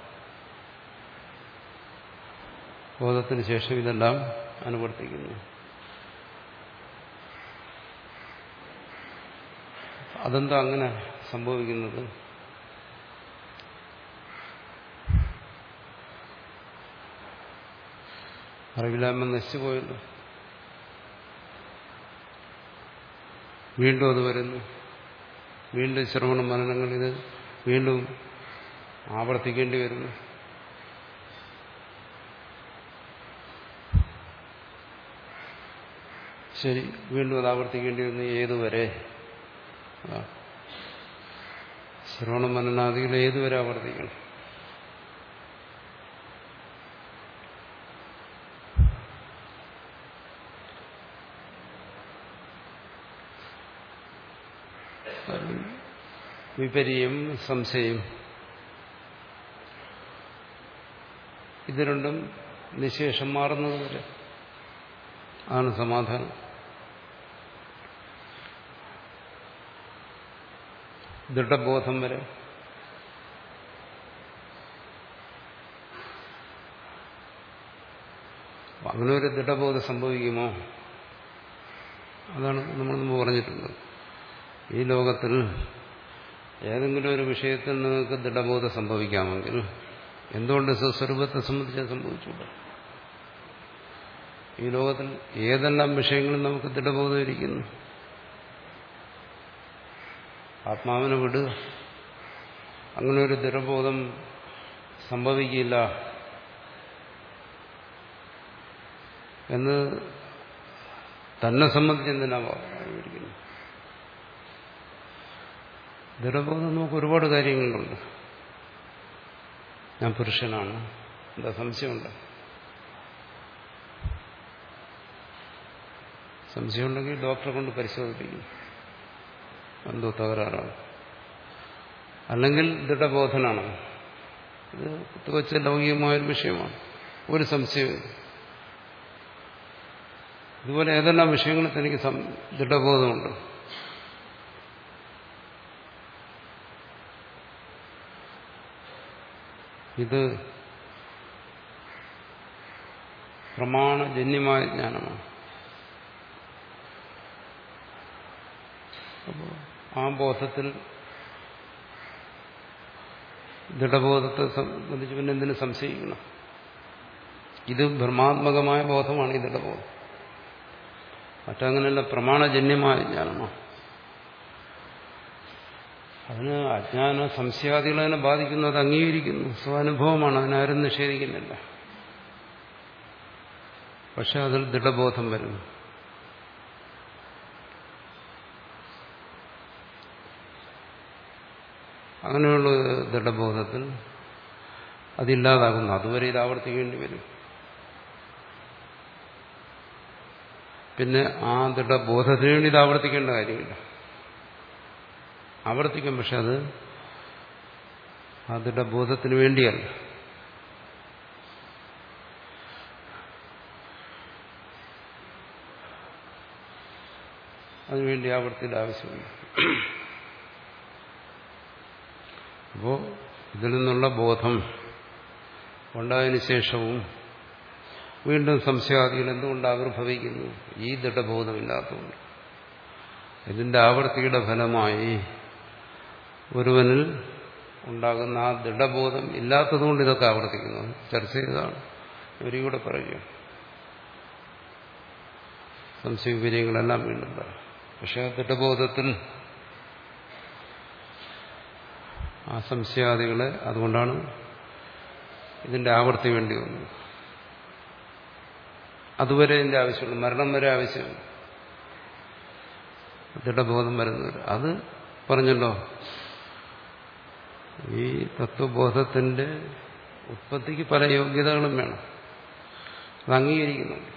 ബോധത്തിന് ശേഷം ഇതെല്ലാം അനുവർത്തിക്കുന്നു. അതെന്താ അങ്ങനെ സംഭവിക്കുന്നത്? അറിവില്ലായ്മ നശിച്ചുപോയല്ലോ. വീണ്ടും അത് വരുന്നു. വീണ്ടും ശ്രവണ മനനങ്ങൾ ഇത് വീണ്ടും ആവർത്തിക്കേണ്ടി വരുന്നു. ശരി, വീണ്ടും അത് ആവർത്തിക്കേണ്ടി വരുന്നു. ഏതുവരെ? ശ്രവണ മനനാദികൾ ഏതുവരെ ആവർത്തിക്കണം? വിപര്യം, സംശയം, ഇത് രണ്ടും നിശേഷം മാറുന്നത് വരെ ആണ് സമാധാനം. ദൃഢബോധം വരെ. അങ്ങനെ ഒരു ദൃഢബോധം സംഭവിക്കുമോ? അതാണ് നമ്മൾ മുമ്പ് പറഞ്ഞിട്ടുള്ളത്. ഈ ലോകത്തിൽ ഏതെങ്കിലും ഒരു വിഷയത്തിൽ നിങ്ങൾക്ക് ദൃഢബോധം സംഭവിക്കാമെങ്കിൽ എന്തുകൊണ്ട് സ്വസ്വരൂപത്തെ സംബന്ധിച്ച് സംഭവിച്ചുകൂടാ? ഈ ലോകത്തിൽ ഏതെല്ലാം വിഷയങ്ങളും നമുക്ക് ദൃഢബോധം ഇരിക്കുന്നു. ആത്മാവിനെ വിടുക, അങ്ങനെ ഒരു ദൃഢബോധം സംഭവിക്കില്ല എന്ന് തന്നെ സംബന്ധിച്ച് എന്തിനാ വിവരിക്കുന്നു? ദൃഢബോധം നമുക്ക് ഒരുപാട് കാര്യങ്ങളുണ്ട്. ഞാൻ പുരുഷനാണ്, എന്താ സംശയമുണ്ട്? സംശയമുണ്ടെങ്കിൽ ഡോക്ടറെ കൊണ്ട് പരിശോധിപ്പിക്കും, എന്തോ തകരാറാണ്. അല്ലെങ്കിൽ ദൃഢബോധനാണ്, ഇത് തികച്ച ലൗകികമായൊരു വിഷയമാണ്, ഒരു സംശയവും. ഇതുപോലെ ഏതെല്ലാം വിഷയങ്ങളിൽ തനിക്ക് ദൃഢബോധമുണ്ട്. ഇത് പ്രമാണജന്യമായ ജ്ഞാനമാണ്. അപ്പോൾ ആ ബോധത്തിൽ ദൃഢബോധത്തെ സംബന്ധിച്ച് പിന്നെ എന്തിനു സംശയിക്കണം? ഇത് ഭ്രമാത്മകമായ ബോധമാണ് ഈ ദൃഢബോധം. മറ്റങ്ങനെയല്ല, പ്രമാണജന്യമായ ജ്ഞാനമാണ്. അതിന് അജ്ഞാന സംശയാദികളെ ബാധിക്കുന്നു, അത് അംഗീകരിക്കുന്നു, സ്വാനുഭവമാണ്, അതിനാരും നിഷേധിക്കുന്നില്ല. പക്ഷെ അതിൽ ദൃഢബോധം വരുന്നു. അങ്ങനെയുള്ള ദൃഢബോധത്തിൽ അതില്ലാതാകുന്നു. അതുവരെ ഇത് ആവർത്തിക്കേണ്ടി വരും. പിന്നെ ആ ദൃഢബോധത്തിന് വേണ്ടി ഇത് ആവർത്തിക്കേണ്ട കാര്യമില്ല. ആവർത്തിക്കും, പക്ഷെ അത് ആ ദൃഢബോധത്തിന് വേണ്ടിയല്ല. അതിനുവേണ്ടി ആവർത്തിയുടെ ആവശ്യമില്ല. അപ്പോൾ ഇതിൽ നിന്നുള്ള ബോധം ഉണ്ടായതിനു ശേഷവും വീണ്ടും സംശയാദികൾ എന്തുകൊണ്ട് ആവിർഭവിക്കുന്നു? ഈ ദൃഢബോധമില്ലാത്തതുകൊണ്ട്. ഇതിന്റെ ആവർത്തിയുടെ ഫലമായി ഒരുവനിൽ ഉണ്ടാകുന്ന ആ ദൃഢബോധം ഇല്ലാത്തതുകൊണ്ട് ഇതൊക്കെ ആവർത്തിക്കുന്നു. ചർച്ച ചെയ്തതാണ്, ഇവരും കൂടെ പറയുക. സംശയവിപര്യങ്ങളെല്ലാം വീണ്ടും പറയും. പക്ഷെ ആ ദൃഢബോധത്തിൽ ആ സംശയാദികളെ, അതുകൊണ്ടാണ് ഇതിന്റെ ആവർത്തി വേണ്ടി വന്നത്. അതുവരെ ഇതിന്റെ ആവശ്യമുള്ളൂ, മരണം വരെ ആവശ്യമുണ്ട് ദൃഢബോധം വരുന്നവർ. അത് പറഞ്ഞല്ലോ, ഈ തത്വബോധത്തിന്റെ ഉത്പത്തിക്ക് പല യോഗ്യതകളും വേണം. അത് അംഗീകരിക്കുന്നുണ്ട്.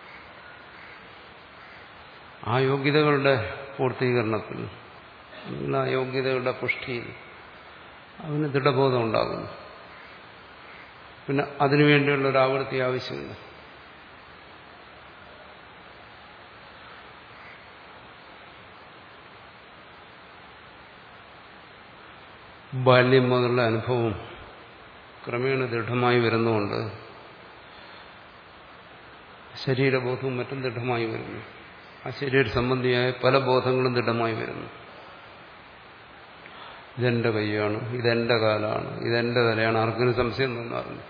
ആ യോഗ്യതകളുടെ പൂർത്തീകരണത്തിൽ, ആ യോഗ്യതകളുടെ പുഷ്ടിയിൽ അതിന് ദൃഢബോധം ഉണ്ടാകുന്നു. പിന്നെ അതിനുവേണ്ടിയുള്ള ഒരു ആവൃത്തി ആവശ്യമില്ല. ബാല്യം മുതലുള്ള അനുഭവം ക്രമേണ ദൃഢമായി വരുന്നുകൊണ്ട് ശരീരബോധവും മറ്റും ദൃഢമായി വരുന്നു. ആ ശരീര സംബന്ധിയായ പല ബോധങ്ങളും ദൃഢമായി വരുന്നു. ഇതെന്റെ കൈയാണ്, ഇതെന്റെ കാലാണ്, ഇതെന്റെ തലയാണ്, ആർക്കിനും സംശയം തോന്നാറുണ്ട്.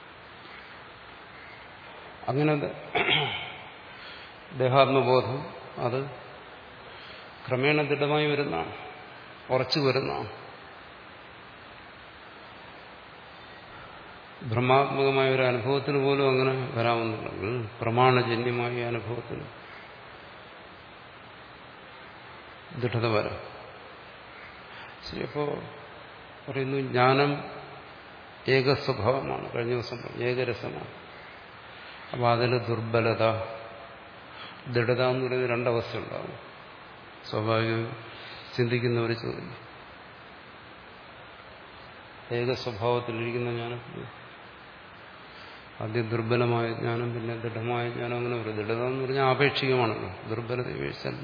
അങ്ങനെ ദേഹാത്മബോധം അത് ക്രമേണ ദൃഢമായി വരുന്നതാണ്, ഉറച്ചു വരുന്നതാണ്. ഭ്രമാത്മകമായ ഒരു അനുഭവത്തിന് പോലും അങ്ങനെ വരാമെന്നുണ്ടെങ്കിൽ പ്രമാണജന്യമായ അനുഭവത്തിന് ദൃഢത വരാം. ശരി, അപ്പോ പറയുന്നു ജ്ഞാനം ഏകസ്വഭാവമാണ്. കഴിഞ്ഞ ദിവസം ഏകരസമാണ്. അപ്പൊ അതിൽ ദുർബലത, ദൃഢത എന്ന് പറയുന്ന രണ്ടവസ്ഥ ഉണ്ടാകും. സ്വാഭാവികം ചിന്തിക്കുന്നവർ ചോദിക്കും, ഏകസ്വഭാവത്തിലിരിക്കുന്ന ജ്ഞാനത്തിൽ ആദ്യം ദുർബലമായ ജ്ഞാനം, പിന്നെ ദൃഢമായ ജ്ഞാനം, അങ്ങനെ പറയും. ദൃഢത എന്ന് പറഞ്ഞാൽ ആപേക്ഷികമാണല്ലോ, ദുർബലത വീഴ്ചല്ല.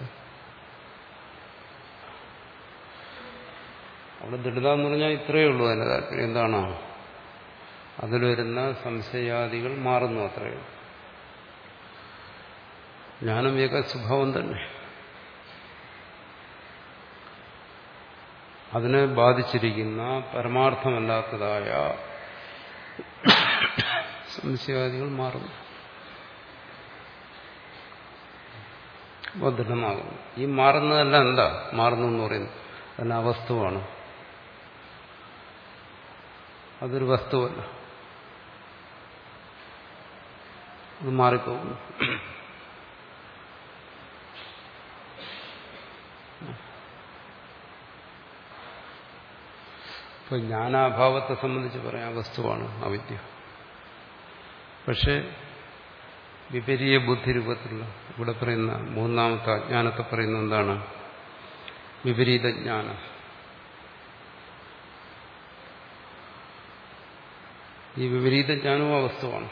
അവിടെ ദൃഢത എന്ന് പറഞ്ഞാൽ ഇത്രയേ ഉള്ളൂ. അതിന്റെ താല്പര്യം എന്താണ്? അതിൽ വരുന്ന സംശയാദികൾ മാറുന്നു, അത്രയേ ഉള്ളൂ. ജ്ഞാനം ഏക സ്വഭാവം തന്നെ. അതിനെ ബാധിച്ചിരിക്കുന്ന പരമാർത്ഥമല്ലാത്തതായ സംശയാദികൾ മാറുന്നു, ബദ്ധമാകുന്നു. ഈ മാറുന്നതല്ല എന്താ മാറുന്നു എന്ന് പറയുന്നത്? അതിന് അവസ്തുവാണ്, അതൊരു വസ്തുവല്ല, അത് മാറിപ്പോകുന്നു. ഇപ്പൊ ജ്ഞാനാഭാവത്തെ സംബന്ധിച്ച് പറയാൻ വസ്തുവാണ് അവിദ്യ. പക്ഷെ വിപരീയ ബുദ്ധി രൂപത്തിലുള്ള ഇവിടെ പറയുന്ന മൂന്നാമത്തെ അജ്ഞാനത്തെ പറയുന്ന എന്താണ്? വിപരീത ജ്ഞാനം. ഈ വിപരീത ജ്ഞാനവും അവസ്ഥയാണ്.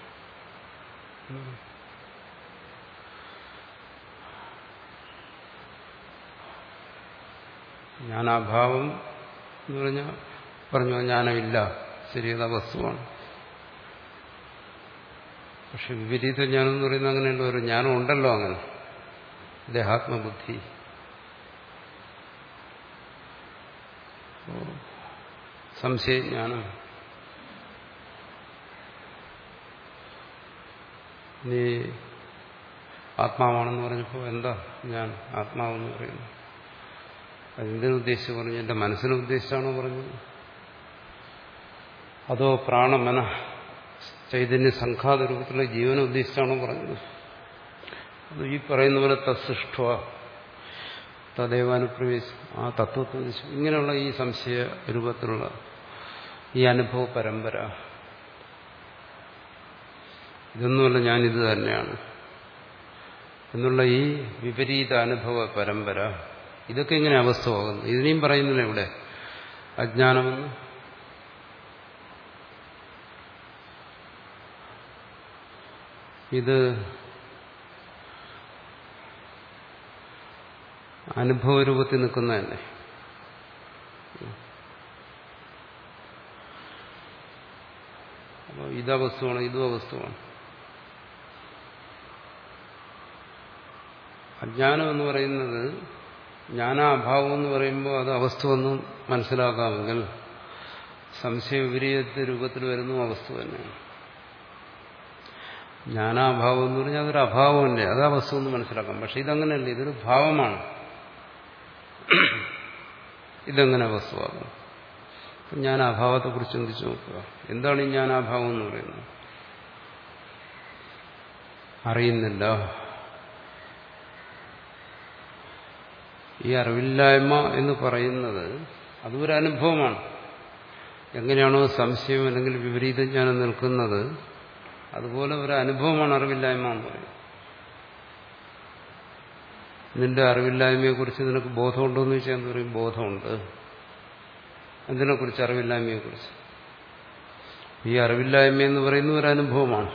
ജ്ഞാനാഭാവം എന്ന് പറഞ്ഞാൽ പറഞ്ഞു ജ്ഞാനമില്ല, ശരിയത വസ്തുവാണ്. പക്ഷെ വിപരീത ജ്ഞാനം എന്ന് പറയുന്നത് അങ്ങനെയല്ല, ഒരു ജ്ഞാനം ഉണ്ടല്ലോ, അങ്ങനെ ദേഹാത്മബുദ്ധി. സംശയജ്ഞാനം. നീ ആത്മാവാണെന്ന് പറഞ്ഞപ്പോൾ എന്താ ഞാൻ ആത്മാവെന്ന് പറയുന്നു? അതെന്തിനു ഉദ്ദേശിച്ച് പറഞ്ഞു? എന്റെ മനസ്സിനെ ഉദ്ദേശിച്ചാണോ പറഞ്ഞത്? അതോ പ്രാണമന ചൈതന്യ സംഘാത രൂപത്തിലുള്ള ജീവനെ ഉദ്ദേശിച്ചാണോ പറഞ്ഞത്? അത് ഈ പറയുന്ന പോലെ തത്സൃഷ്ട തദൈവാനുപ്രവേശം, ആ തത്വത്തെ ഇങ്ങനെയുള്ള ഈ സംശയ രൂപത്തിലുള്ള ഈ അനുഭവ പരമ്പര, ഇതൊന്നുമല്ല ഞാനിത് തന്നെയാണ് എന്നുള്ള ഈ വിപരീത അനുഭവ പരമ്പര, ഇതൊക്കെ ഇങ്ങനെ അവസ്ഥയാകുന്നു. ഇതിനെയും പറയുന്നില്ല ഇവിടെ അജ്ഞാനമെന്ന്. ഇത് അനുഭവരൂപത്തിൽ നിൽക്കുന്നതന്നെ. അപ്പോൾ ഇതാ വസ്തുവാണ്, ഇതും അവസ്ഥയാണ്. അജ്ഞാനം എന്ന് പറയുന്നത്, ജ്ഞാനാഭാവം എന്ന് പറയുമ്പോൾ അത് അവസ്ഥയൊന്നും മനസ്സിലാക്കാമെങ്കിൽ സംശയ വിപരീത രൂപത്തിൽ വരുന്നു അവസ്ഥ തന്നെയാണ്. ജ്ഞാനാഭാവം എന്ന് പറഞ്ഞാൽ അതൊരു അഭാവമല്ലേ, അത് അവസ്ഥ ഒന്ന് മനസ്സിലാക്കാം. പക്ഷെ ഇതങ്ങനെയല്ല, ഇതൊരു ഭാവമാണ്. ഇതെങ്ങനെ വസ്തുവാകും? ജ്ഞാനാഭാവത്തെക്കുറിച്ച് ചിന്തിച്ചു നോക്കുക. എന്താണ് ഈ ജ്ഞാനാഭാവം എന്ന് പറയുന്നത്? അറിയുന്നില്ല. ഈ അറിവില്ലായ്മ എന്ന് പറയുന്നത് അതും ഒരു അനുഭവമാണ്. എങ്ങനെയാണോ സംശയം അല്ലെങ്കിൽ വിപരീത ജ്ഞാനം നിൽക്കുന്നത്, അതുപോലെ ഒരു അനുഭവമാണ് അറിവില്ലായ്മ എന്ന് പറയുന്നത്. നിന്റെ അറിവില്ലായ്മയെക്കുറിച്ച് നിനക്ക് ബോധമുണ്ടോ എന്ന് ചോദിച്ചാൽ എന്ത് പറയും? ബോധമുണ്ട്. എന്തിനെക്കുറിച്ച്? അറിവില്ലായ്മയെക്കുറിച്ച്. ഈ അറിവില്ലായ്മ എന്ന് പറയുന്ന ഒരു അനുഭവമാണ്.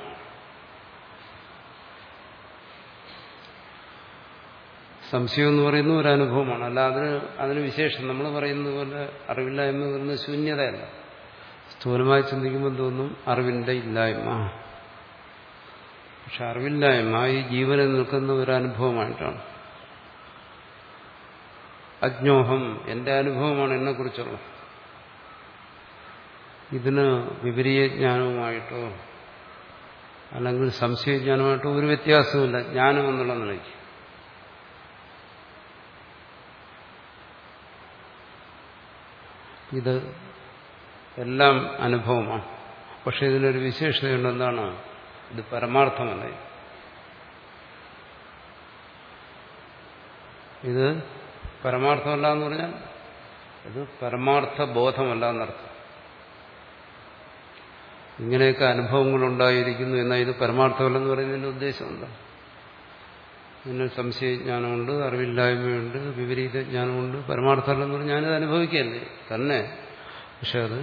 സംശയം എന്ന് പറയുന്ന ഒരു അനുഭവമാണ്. അല്ല അതിന് അതിന് വിശേഷം നമ്മൾ പറയുന്നത് പോലെ അറിവില്ലായ്മ എന്ന് പറയുന്നത് ശൂന്യതയല്ല. സ്ഥൂലമായി ചിന്തിക്കുമ്പോൾ തോന്നും അറിവിന്റെ ഇല്ലായ്മ. പക്ഷെ അറിവില്ലായ്മ ഈ ജീവനിൽ നിൽക്കുന്ന ഒരു അനുഭവമായിട്ടാണ്. അജ്ഞോഹം, എന്റെ അനുഭവമാണ് എന്നെക്കുറിച്ചുള്ള. ഇതിന് വിപരീയ ജ്ഞാനവുമായിട്ടോ അല്ലെങ്കിൽ സംശയജ്ഞാനമായിട്ടോ ഒരു വ്യത്യാസവുമില്ല ജ്ഞാനം എന്നുള്ള നിലയ്ക്ക്. ഇത് എല്ലാം അനുഭവമാണ്. പക്ഷെ ഇതിനൊരു വിശേഷതയുണ്ട്. എന്താണ്? ഇത് പരമാർത്ഥമല്ല. ഇത് പരമാർത്ഥമല്ല എന്ന് പറഞ്ഞാൽ ഇത് പരമാർത്ഥ ബോധമല്ല എന്നർത്ഥം. ഇങ്ങനെയൊക്കെ അനുഭവങ്ങളുണ്ടായിരിക്കുന്നു എന്നാൽ ഇത് പരമാർത്ഥമല്ലെന്ന് പറയുന്നതിന്റെ ഉദ്ദേശം എന്താ? ഇതിന് സംശയജ്ഞാനമുണ്ട്, അറിവില്ലായ്മയുണ്ട്, വിപരീത ജ്ഞാനമുണ്ട്. പരമാർത്ഥമല്ലെന്ന് പറഞ്ഞാൽ ഞാനിത് അനുഭവിക്കുകയല്ലേ തന്നെ. പക്ഷെ അത്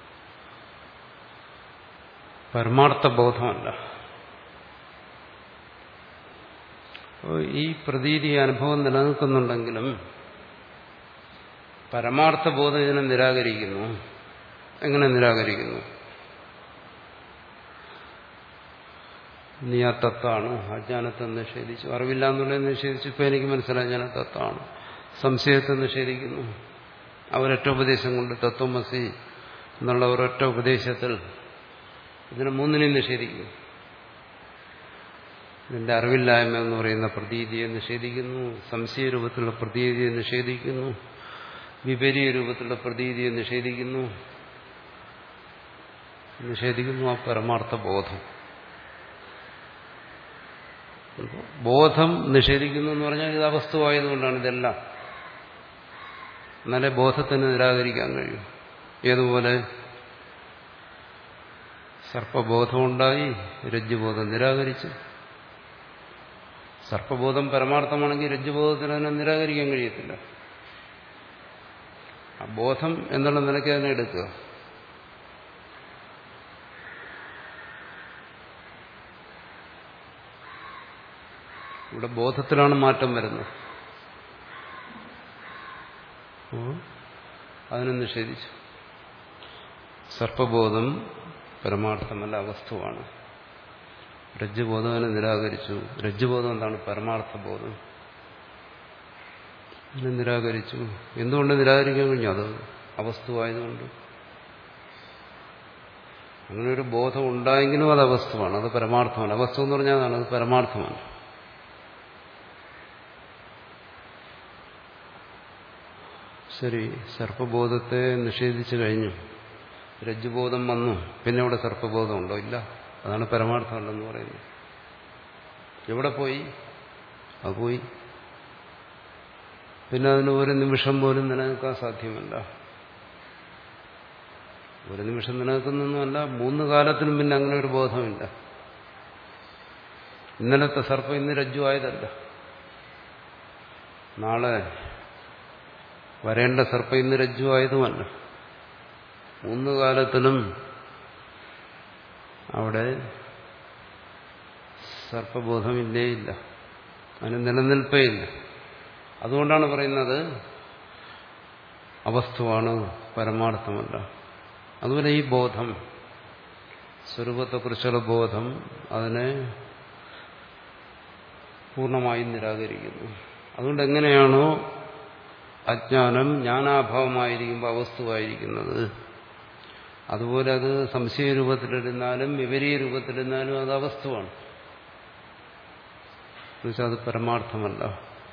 പരമാർത്ഥ ബോധമല്ല. ഈ പ്രതീതി അനുഭവം നിലനിൽക്കുന്നുണ്ടെങ്കിലും പരമാർത്ഥ ബോധം ഇതിനെ നിരാകരിക്കുന്നു. എങ്ങനെ നിരാകരിക്കുന്നു? നീ ആ തത്താണ്, അജ്ഞാനത്തെ നിഷേധിച്ചു. അറിവില്ല എന്നുള്ളത് നിഷേധിച്ചു. ഇപ്പം എനിക്ക് മനസ്സിലായി ഞാൻ തത്താണ്. സംശയത്തെ നിഷേധിക്കുന്നു. അവരൊറ്റ ഉപദേശം കൊണ്ട്, തത്വമസി എന്നുള്ള ഒരൊറ്റ ഉപദേശത്തിൽ ഇതിനെ മൂന്നിനെയും നിഷേധിക്കുന്നു. ഇതിന്റെ അറിവില്ലായ്മ എന്ന് പറയുന്ന പ്രതീതിയെ നിഷേധിക്കുന്നു, സംശയ രൂപത്തിലുള്ള പ്രതീതിയെ നിഷേധിക്കുന്നു, വിപരീയ രൂപത്തിലുള്ള പ്രതീതിയെ നിഷേധിക്കുന്നു. നിഷേധിക്കുന്നു ആ പരമാർത്ഥ ബോധം. ബോധം നിഷേധിക്കുന്നു എന്ന് പറഞ്ഞാൽ ഇത് അവസ്തുവായതുകൊണ്ടാണ് ഇതെല്ലാം. എന്നാലേ ബോധത്തിന് നിരാകരിക്കാൻ കഴിയും. ഏതുപോലെ സർപ്പബോധമുണ്ടായി, രജ്ജുബോധം നിരാകരിച്ചു. സർപ്പബോധം പരമാർത്ഥമാണെങ്കിൽ രജ്ജുബോധത്തിന് അതിനെ നിരാകരിക്കാൻ കഴിയത്തില്ല. ആ ബോധം എന്നുള്ള നിലയ്ക്ക് അതിനെ എടുക്കുക. ഇവിടെ ബോധത്തിലാണ് മാറ്റം വരുന്നത്. അതിനെ നിഷേധിച്ചു. സർപ്പബോധം പരമാർത്ഥമല്ല, അവസ്തുവാണ്. രജ്ജുബോധം അതിനെ നിരാകരിച്ചു. രജ്ജുബോധം എന്താണ്? പരമാർത്ഥബോധം. അതിനെ നിരാകരിച്ചു. എന്തുകൊണ്ട് നിരാകരിക്കാൻ കഴിഞ്ഞു? അത് അവസ്തുവായതുകൊണ്ട്. അങ്ങനെ ഒരു ബോധം ഉണ്ടായെങ്കിലും അത് അവസ്തുവാണ്, അത് പരമാർത്ഥമാണ്. അവസ്തു എന്ന് പറഞ്ഞാൽ അതാണ്, അത് പരമാർത്ഥമാണ്. ശരി, സർപ്പബോധത്തെ നിഷേധിച്ചു കഴിഞ്ഞു, രജ്ജുബോധം വന്നു, പിന്നെ ഇവിടെ സർപ്പബോധം ഉണ്ടോ? ഇല്ല. അതാണ് പരമാർത്ഥമല്ലെന്ന് പറയുന്നത്. എവിടെ പോയി? അത് പോയി. പിന്നെ അതിന് ഒരു നിമിഷം പോലും നിലനിൽക്കാൻ സാധ്യമല്ല. ഒരു നിമിഷം നിലനിൽക്കുന്നൊന്നുമല്ല, മൂന്ന് കാലത്തിനും പിന്നെ അങ്ങനെ ഒരു ബോധമില്ല. ഇന്നലത്തെ സർപ്പം ഇന്ന് രജ്ജു ആയതല്ല. നാളെ വരേണ്ട സർപ്പം ഇന്ന് രജ്ജു ആയതുമല്ല. മൂന്ന് കാലത്തിലും അവിടെ സർപ്പബോധമില്ലേ ഇല്ല, അതിന് നിലനിൽപ്പേ ഇല്ല. അതുകൊണ്ടാണ് പറയുന്നത് അവസ്തുവാണ്, പരമാർത്ഥമല്ല. അതുപോലെ ഈ ബോധം, സ്വരൂപത്തെക്കുറിച്ചുള്ള ബോധം, അതിനെ പൂർണ്ണമായും നിരാകരിക്കുന്നു. അതുകൊണ്ട് എങ്ങനെയാണോ അജ്ഞാനം ജ്ഞാനാഭാവമായിരിക്കുമ്പോൾ അവസ്തുവായിരിക്കുന്നത്, അതുപോലെ അത് സംശയരൂപത്തിലിരുന്നാലും വിപരീയ രൂപത്തിലിരുന്നാലും അത് അവസ്തുവാണ്. എന്നുവെച്ചാൽ അത് പരമാർത്ഥമല്ല.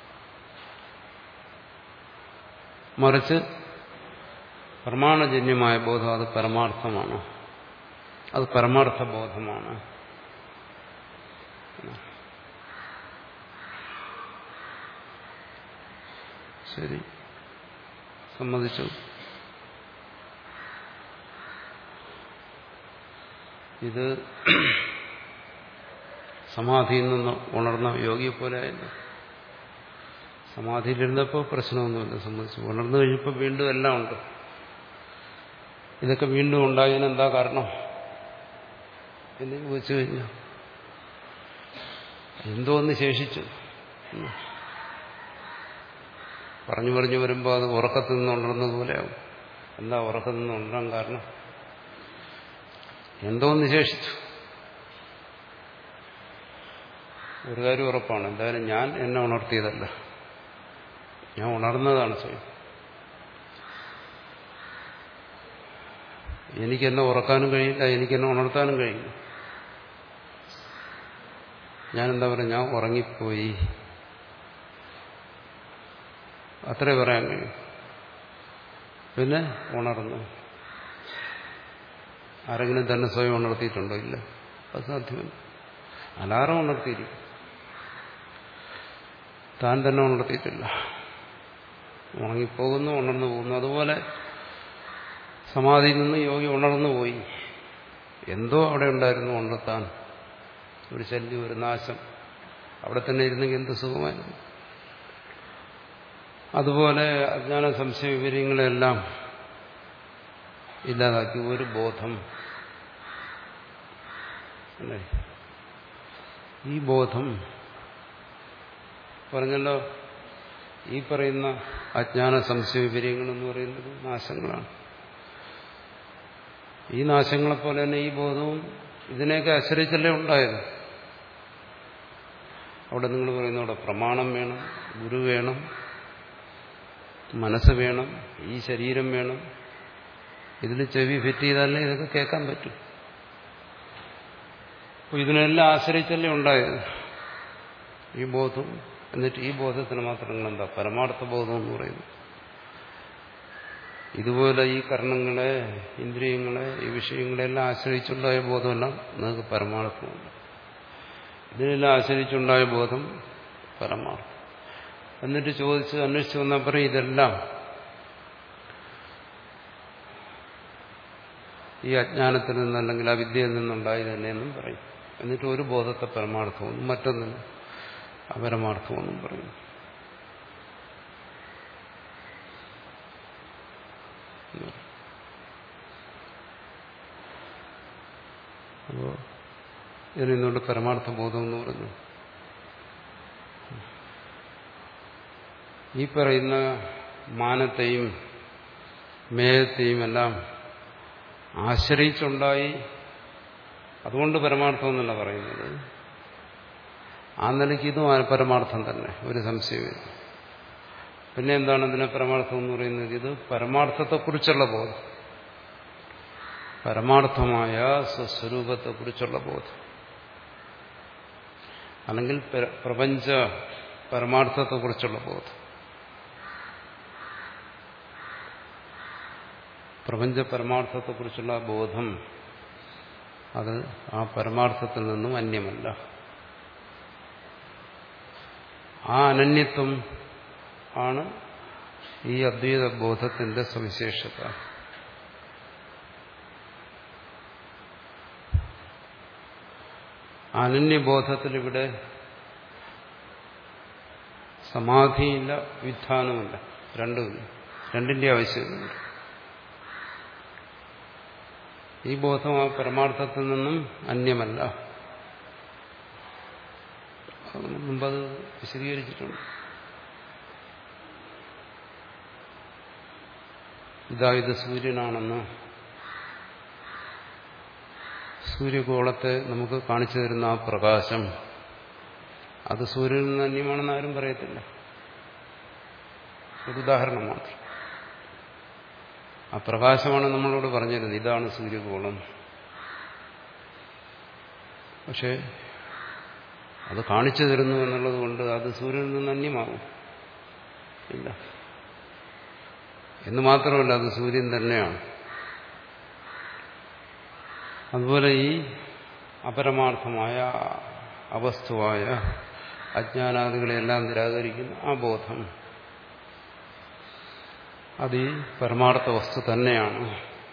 മറിച്ച് പ്രമാണജന്യമായ ബോധം അത് പരമാർത്ഥമാണ്, അത് പരമാർത്ഥ ബോധമാണ്. ശരി, സമ്മതിച്ചു. ഇത് സമാധിയിൽ നിന്ന് ഉണർന്ന യോഗിയെ പോലെ ആയിരുന്നു. സമാധിയിലിരുന്നപ്പോൾ പ്രശ്നമൊന്നുമില്ല, സമ്മതിച്ചു. ഉണർന്നു കഴിഞ്ഞപ്പോൾ വീണ്ടും എല്ലാം ഉണ്ട്. ഇതൊക്കെ വീണ്ടും ഉണ്ടായതിനെന്താ കാരണം എന്ന് ചോദിച്ചു കഴിഞ്ഞു. എന്തോ ഒന്ന് ശേഷിച്ചു. പറഞ്ഞു പറഞ്ഞു വരുമ്പോൾ അത് ഉറക്കത്തിൽ നിന്ന് ഉണർന്നതുപോലെയാവും. എന്താ ഉറക്കത്തിൽ നിന്ന് ഉണരാൻ കാരണം? എന്തോ ഒന്ന് ശേഷിച്ചു. ഒരു കാര്യം ഉറപ്പാണ്, എന്തായാലും ഞാൻ എന്നെ ഉണർത്തിയതല്ല, ഞാൻ ഉണർന്നതാണ് സ്വയം. എനിക്കെന്നെ ഉറക്കാനും കഴിയില്ല, എനിക്കെന്നെ ഉണർത്താനും കഴിയില്ല. ഞാനെന്താ പറയുക, ഞാൻ ഉറങ്ങിപ്പോയി, അത്രേ പറയാൻ കഴിയും. പിന്നെ ഉണർന്നു. ആരെങ്കിലും തന്നെ സ്വയം ഉണർത്തിയിട്ടുണ്ടോ? ഇല്ല, അത് സാധ്യമല്ല. അലാറം ഉണർത്തിയിരിക്കും, താൻ തന്നെ ഉണർത്തിയിട്ടില്ല. ഉണങ്ങിപ്പോകുന്നു, ഉണർന്നു പോകുന്നു. അതുപോലെ സമാധിയിൽ നിന്ന് യോഗി ഉണർന്നുപോയി. എന്തോ അവിടെ ഉണ്ടായിരുന്നു ഉണർത്താൻ, ഒരു ശല്യം, ഒരു നാശം. അവിടെ തന്നെ ഇരുന്നെങ്കിൽ എന്ത് സുഖമായിരുന്നു. അതുപോലെ അജ്ഞാന സംശയ വിവരങ്ങളെല്ലാം ഇല്ലാതാക്കി ഒരു ബോധം. അല്ലേ? ഈ ബോധം പറഞ്ഞല്ലോ, ഈ പറയുന്ന അജ്ഞാന സംശയ വിവരങ്ങളെന്ന് പറയുന്നത് നാശങ്ങളാണ്. ഈ നാശങ്ങളെപ്പോലെ തന്നെ ഈ ബോധവും ഇതിനെയൊക്കെ ആശ്രയിച്ചല്ലേ ഉണ്ടായത്. അവിടെ നിങ്ങൾ പറയുന്ന അവിടെ പ്രമാണം വേണം, ഗുരു വേണം, മനസ്സ് വേണം, ഈ ശരീരം വേണം. ഇതിൽ ചെവി ഫിറ്റ് ചെയ്താലേ ഇതൊക്കെ കേൾക്കാൻ പറ്റും. അപ്പോൾ ഇതിനെല്ലാം ആശ്രയിച്ചല്ലേ ഉണ്ടായത് ഈ ബോധം. എന്നിട്ട് ഈ ബോധത്തിന് മാത്രം നിങ്ങളെന്താ പരമാർത്ഥ ബോധം എന്ന് പറയുന്നു. ഇതുപോലെ ഈ കർണങ്ങളെ, ഇന്ദ്രിയങ്ങളെ, ഈ വിഷയങ്ങളെല്ലാം ആശ്രയിച്ചുണ്ടായ ബോധമെല്ലാം നിങ്ങൾക്ക് പരമാർത്ഥമുണ്ട്. ഇതിനെല്ലാം ആശ്രയിച്ചുണ്ടായ ബോധം പരമാർത്ഥം. എന്നിട്ട് ചോദിച്ച് അന്വേഷിച്ച് വന്നാൽ പറയും ഇതെല്ലാം ഈ അജ്ഞാനത്തിൽ നിന്ന് അല്ലെങ്കിൽ അവിദ്യയിൽ നിന്നുണ്ടായി തന്നെയെന്നും പറയും. എന്നിട്ട് ഒരു ബോധത്തെ പരമാർത്ഥമെന്നും മറ്റൊന്നിന് അപരമാർത്ഥമെന്നും പറയും. അപ്പോ ഇതിനുകൊണ്ട് പരമാർത്ഥ ബോധം എന്ന് പറഞ്ഞു. ഈ പറയുന്ന മാനത്തെയും മേയത്തെയും എല്ലാം ആശ്രയിച്ചുണ്ടായി, അതുകൊണ്ട് പരമാർത്ഥം എന്നല്ല പറയുന്നത്. ആ നിലയ്ക്ക് ഇതും പരമാർത്ഥം തന്നെ, ഒരു സംശയമില്ല. പിന്നെ എന്താണ് ഇതിനെ പരമാർത്ഥം എന്ന് പറയുന്നത്? ഇത് പരമാർത്ഥത്തെക്കുറിച്ചുള്ള ബോധം, പരമാർത്ഥമായ സ്വസ്വരൂപത്തെക്കുറിച്ചുള്ള ബോധം, അല്ലെങ്കിൽ പ്രപഞ്ച പരമാർത്ഥത്തെക്കുറിച്ചുള്ള ബോധം. പ്രപഞ്ച പരമാർത്ഥത്തെക്കുറിച്ചുള്ള ബോധം അത് ആ പരമാർത്ഥത്തിൽ നിന്നും അന്യമല്ല. ആ അനന്യത്വം ആണ് ഈ അദ്വൈത ബോധത്തിന്റെ സവിശേഷത. അനന്യബോധത്തിലിവിടെ സമാധിയില്ല, വിധാനമില്ല, രണ്ടുമില്ല. രണ്ടിന്റെ ആവശ്യമില്ല. ഈ ബോധം ആ പരമാർത്ഥത്തിൽ നിന്നും അന്യമല്ല. മുമ്പത് വിശദീകരിച്ചിട്ടുണ്ട്. ഇതാ ഇത് സൂര്യനാണെന്ന് സൂര്യഗോളത്തെ നമുക്ക് കാണിച്ചു തരുന്ന ആ പ്രകാശം അത് സൂര്യനിൽ നിന്ന് അന്യമാണെന്ന് ആരും പറയത്തില്ല. ഒരു ഉദാഹരണം മാത്രം. ആ പ്രകാശമാണ് നമ്മളോട് പറഞ്ഞിരുന്നത് ഇതാണ് സൂര്യഗോളം. പക്ഷെ അത് കാണിച്ചു തരുന്നു എന്നുള്ളത് കൊണ്ട് അത് സൂര്യനിൽ നിന്ന് അന്യമാകും ഇല്ല. എന്ന് മാത്രമല്ല, അത് സൂര്യൻ തന്നെയാണ്. അതുപോലെ ഈ അപരമാർത്ഥമായ അവസ്തുവായ അജ്ഞാനാദികളെല്ലാം നിരാകരിക്കുന്ന ആ ബോധം അത് ഈ പരമാർത്ഥ വസ്തു തന്നെയാണ്.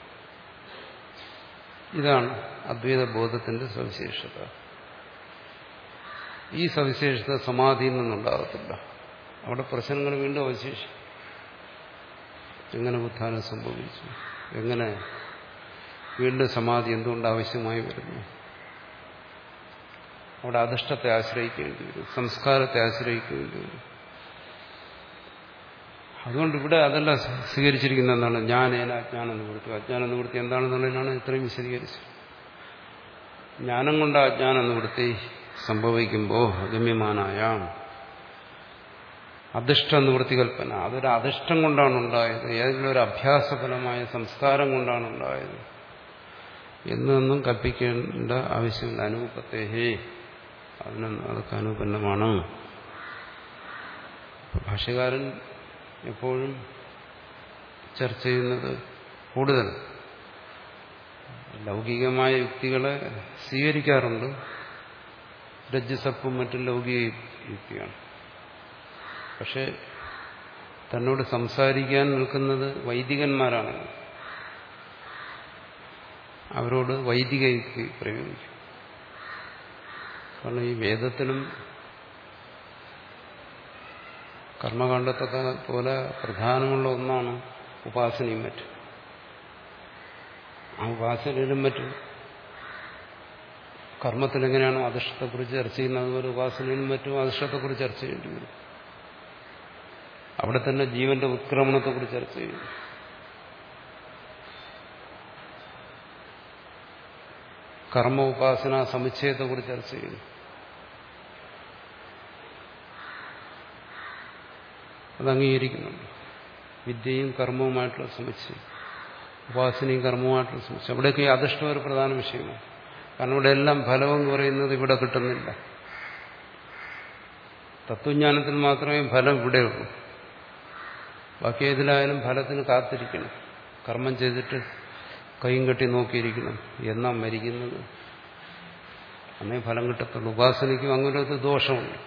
ഇതാണ് അദ്വൈത ബോധത്തിന്റെ സവിശേഷത. ഈ സവിശേഷത സമാധിയിൽ നിന്നുണ്ടാകത്തില്ല. അവിടെ പ്രശ്നങ്ങൾ വീണ്ടും അവശേഷിക്കും. എങ്ങനെ ഉത്ഥാനം സംഭവിച്ചു, എങ്ങനെ വീണ്ടും സമാധി എന്തുകൊണ്ട് ആവശ്യമായി വരുന്നു? അവിടെ അധിഷ്ഠത്തെ ആശ്രയിക്കേണ്ടി വരും, സംസ്കാരത്തെ ആശ്രയിക്കേണ്ടി വരും. അതുകൊണ്ട് ഇവിടെ അതല്ല സ്വീകരിച്ചിരിക്കുന്ന എന്താണ്? ജ്ഞാനേന അജ്ഞാനം നിവൃത്തി. അജ്ഞാനം നിവൃത്തി എന്താണെന്നുള്ളതിനാണ് ഇത്രയും വിശദീകരിച്ചത്. ജ്ഞാനം കൊണ്ട് അജ്ഞാനം നിവൃത്തി സംഭവിക്കുമ്പോൾ ഗമ്യമാനായ അധിഷ്ഠ നിവൃത്തി കൽപ്പന, അതൊരു അധിഷ്ഠം കൊണ്ടാണ് ഉണ്ടായത്, ഏതെങ്കിലും ഒരു അഭ്യാസഫലമായ സംസ്കാരം കൊണ്ടാണ് ഉണ്ടായത് എന്നൊന്നും കൽപ്പിക്കേണ്ട ആവശ്യമില്ല. അനുപത്തേഹേ, അതിനൊന്നും അതൊക്കെ അനുപന്നമാണ്. ഭാഷ്യകാരൻ എപ്പോഴും ചർച്ച ചെയ്യുന്നത് കൂടുതൽ ലൗകികമായ യുക്തികളെ സ്വീകരിക്കാറുണ്ട്. രജ്ജുസർപ്പും മറ്റും ലൗകിക യുക്തിയാണ്. പക്ഷെ തന്നോട് സംസാരിക്കാൻ നിൽക്കുന്നത് വൈദികന്മാരാണ്. അവരോട് വൈദിക യുക്തി പ്രയോഗിക്കും. കാരണം ഈ വേദത്തിലും കർമ്മകാണ്ഡത്തൊക്കെ പോലെ പ്രധാനമുള്ള ഒന്നാണ് ഉപാസനയും മറ്റും. ആ ഉപാസനയിലും മറ്റും കർമ്മത്തിലെങ്ങനെയാണോ അധിഷ്ഠത്തെക്കുറിച്ച് ചർച്ച ചെയ്യുന്നത്, അതുപോലെ ഉപാസനയിലും മറ്റും അധിഷ്ഠത്തെക്കുറിച്ച് ചർച്ച ചെയ്യേണ്ടി വരും. അവിടെ തന്നെ ജീവന്റെ ഉത്ക്രമണത്തെക്കുറിച്ച് ചർച്ച ചെയ്യും. കർമ്മ ഉപാസന സമുച്ചയത്തെക്കുറിച്ച് ചർച്ച ചെയ്യുന്നു. അത് അംഗീകരിക്കുന്നുണ്ട്. വിദ്യയും കർമ്മവുമായിട്ടുള്ള സമുച്ചയം, ഉപാസനയും കർമ്മവുമായിട്ടുള്ള സമുച്ചയം, അവിടെയൊക്കെ ഈ അധിഷ്ഠം ഒരു പ്രധാന വിഷയമാണ്. കാരണം ഇവിടെ എല്ലാം ഫലമെന്ന് പറയുന്നത് ഇവിടെ കിട്ടുന്നില്ല. തത്വജ്ഞാനത്തിൽ മാത്രമേ ഫലം ഇവിടെയുള്ളൂ. ബാക്കി ഏതിലായാലും ഫലത്തിന് കാത്തിരിക്കണം. കർമ്മം ചെയ്തിട്ട് കൈയും കെട്ടി നോക്കിയിരിക്കണം, എന്നാ മരിക്കുന്നത്, അന്നേ ഫലം കിട്ടത്തുള്ളൂ. ഉപാസനയ്ക്കും അങ്ങനെ ഒരു ദോഷമുണ്ട്.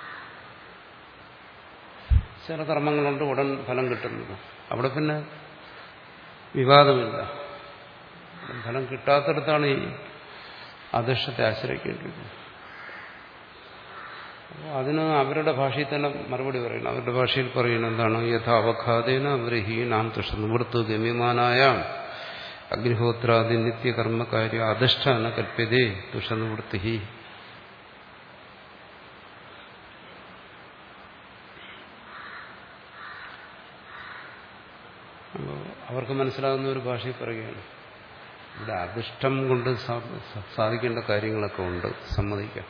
ചില കർമ്മങ്ങളുണ്ട് ഉടൻ ഫലം കിട്ടുന്നത്, അവിടെ പിന്നെ വിവാദമില്ല. ഫലം കിട്ടാത്തടത്താണ് ഈ അധിഷ്ഠത്തെ ആശ്രയിക്കേണ്ടിയിരുന്നത്. അപ്പോൾ അതിന് അവരുടെ ഭാഷയിൽ തന്നെ മറുപടി പറയണം. അവരുടെ ഭാഷയിൽ പറയണം എന്താണ്? യഥാ അവഘാതേന വ്രീഹീനാം തുഷനിവൃത്തു ഗമ്യമാനായ അഗ്നിഹോത്രാദി നിത്യകർമ്മകാര്യ അധിഷ്ഠാന കൽപ്യതേ തുഷനിവൃത്തി. അവർക്ക് മനസ്സിലാകുന്ന ഒരു ഭാഷയിൽ പറയുകയാണ്. ഇവിടെ അധിഷ്ഠം കൊണ്ട് സാധിക്കേണ്ട കാര്യങ്ങളൊക്കെ ഉണ്ട്, സമ്മതിക്കാം.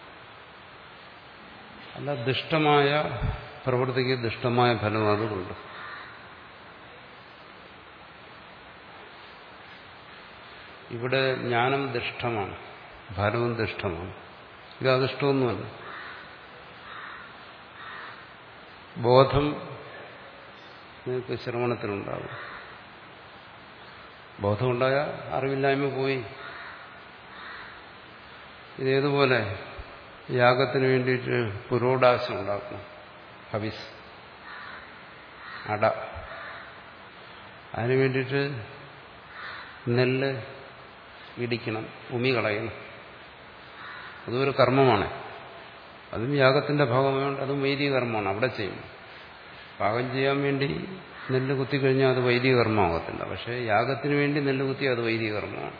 അല്ല, ദുഷ്ടമായ പ്രവൃത്തിക്ക് ദുഷ്ടമായ ഫലം അതുകൊണ്ട്. ഇവിടെ ജ്ഞാനം ദുഷ്ടമാണ്, ഫലവും ദുഷ്ടമാണ്. ഇത് അദുഷ്ടമൊന്നുമല്ല. ബോധം നിങ്ങൾക്ക് ശ്രവണത്തിലുണ്ടാകും. ബോധമുണ്ടായ അറിവില്ലായ്മ പോയി. ഇതേതുപോലെ യാഗത്തിന് വേണ്ടിയിട്ട് പുരോടാശം ഉണ്ടാക്കണം, ഹവിസ്, അട. അതിനു വേണ്ടിയിട്ട് നെല്ല് ഇടിക്കണം, ഉമി കളയണം. അതും ഒരു കർമ്മമാണ്. അതും യാഗത്തിന്റെ ഭാഗമായതുകൊണ്ട് അതും വൈദിക കർമ്മമാണ്. അവിടെ ചെയ്യും. പാകം ചെയ്യാൻ വേണ്ടി നെല്ല് കുത്തിക്കഴിഞ്ഞാൽ അത് വൈദിക കർമ്മമാകത്തില്ല. പക്ഷേ യാഗത്തിന് വേണ്ടി നെല്ല് കുത്തി അത് വൈദിക കർമ്മമാണ്.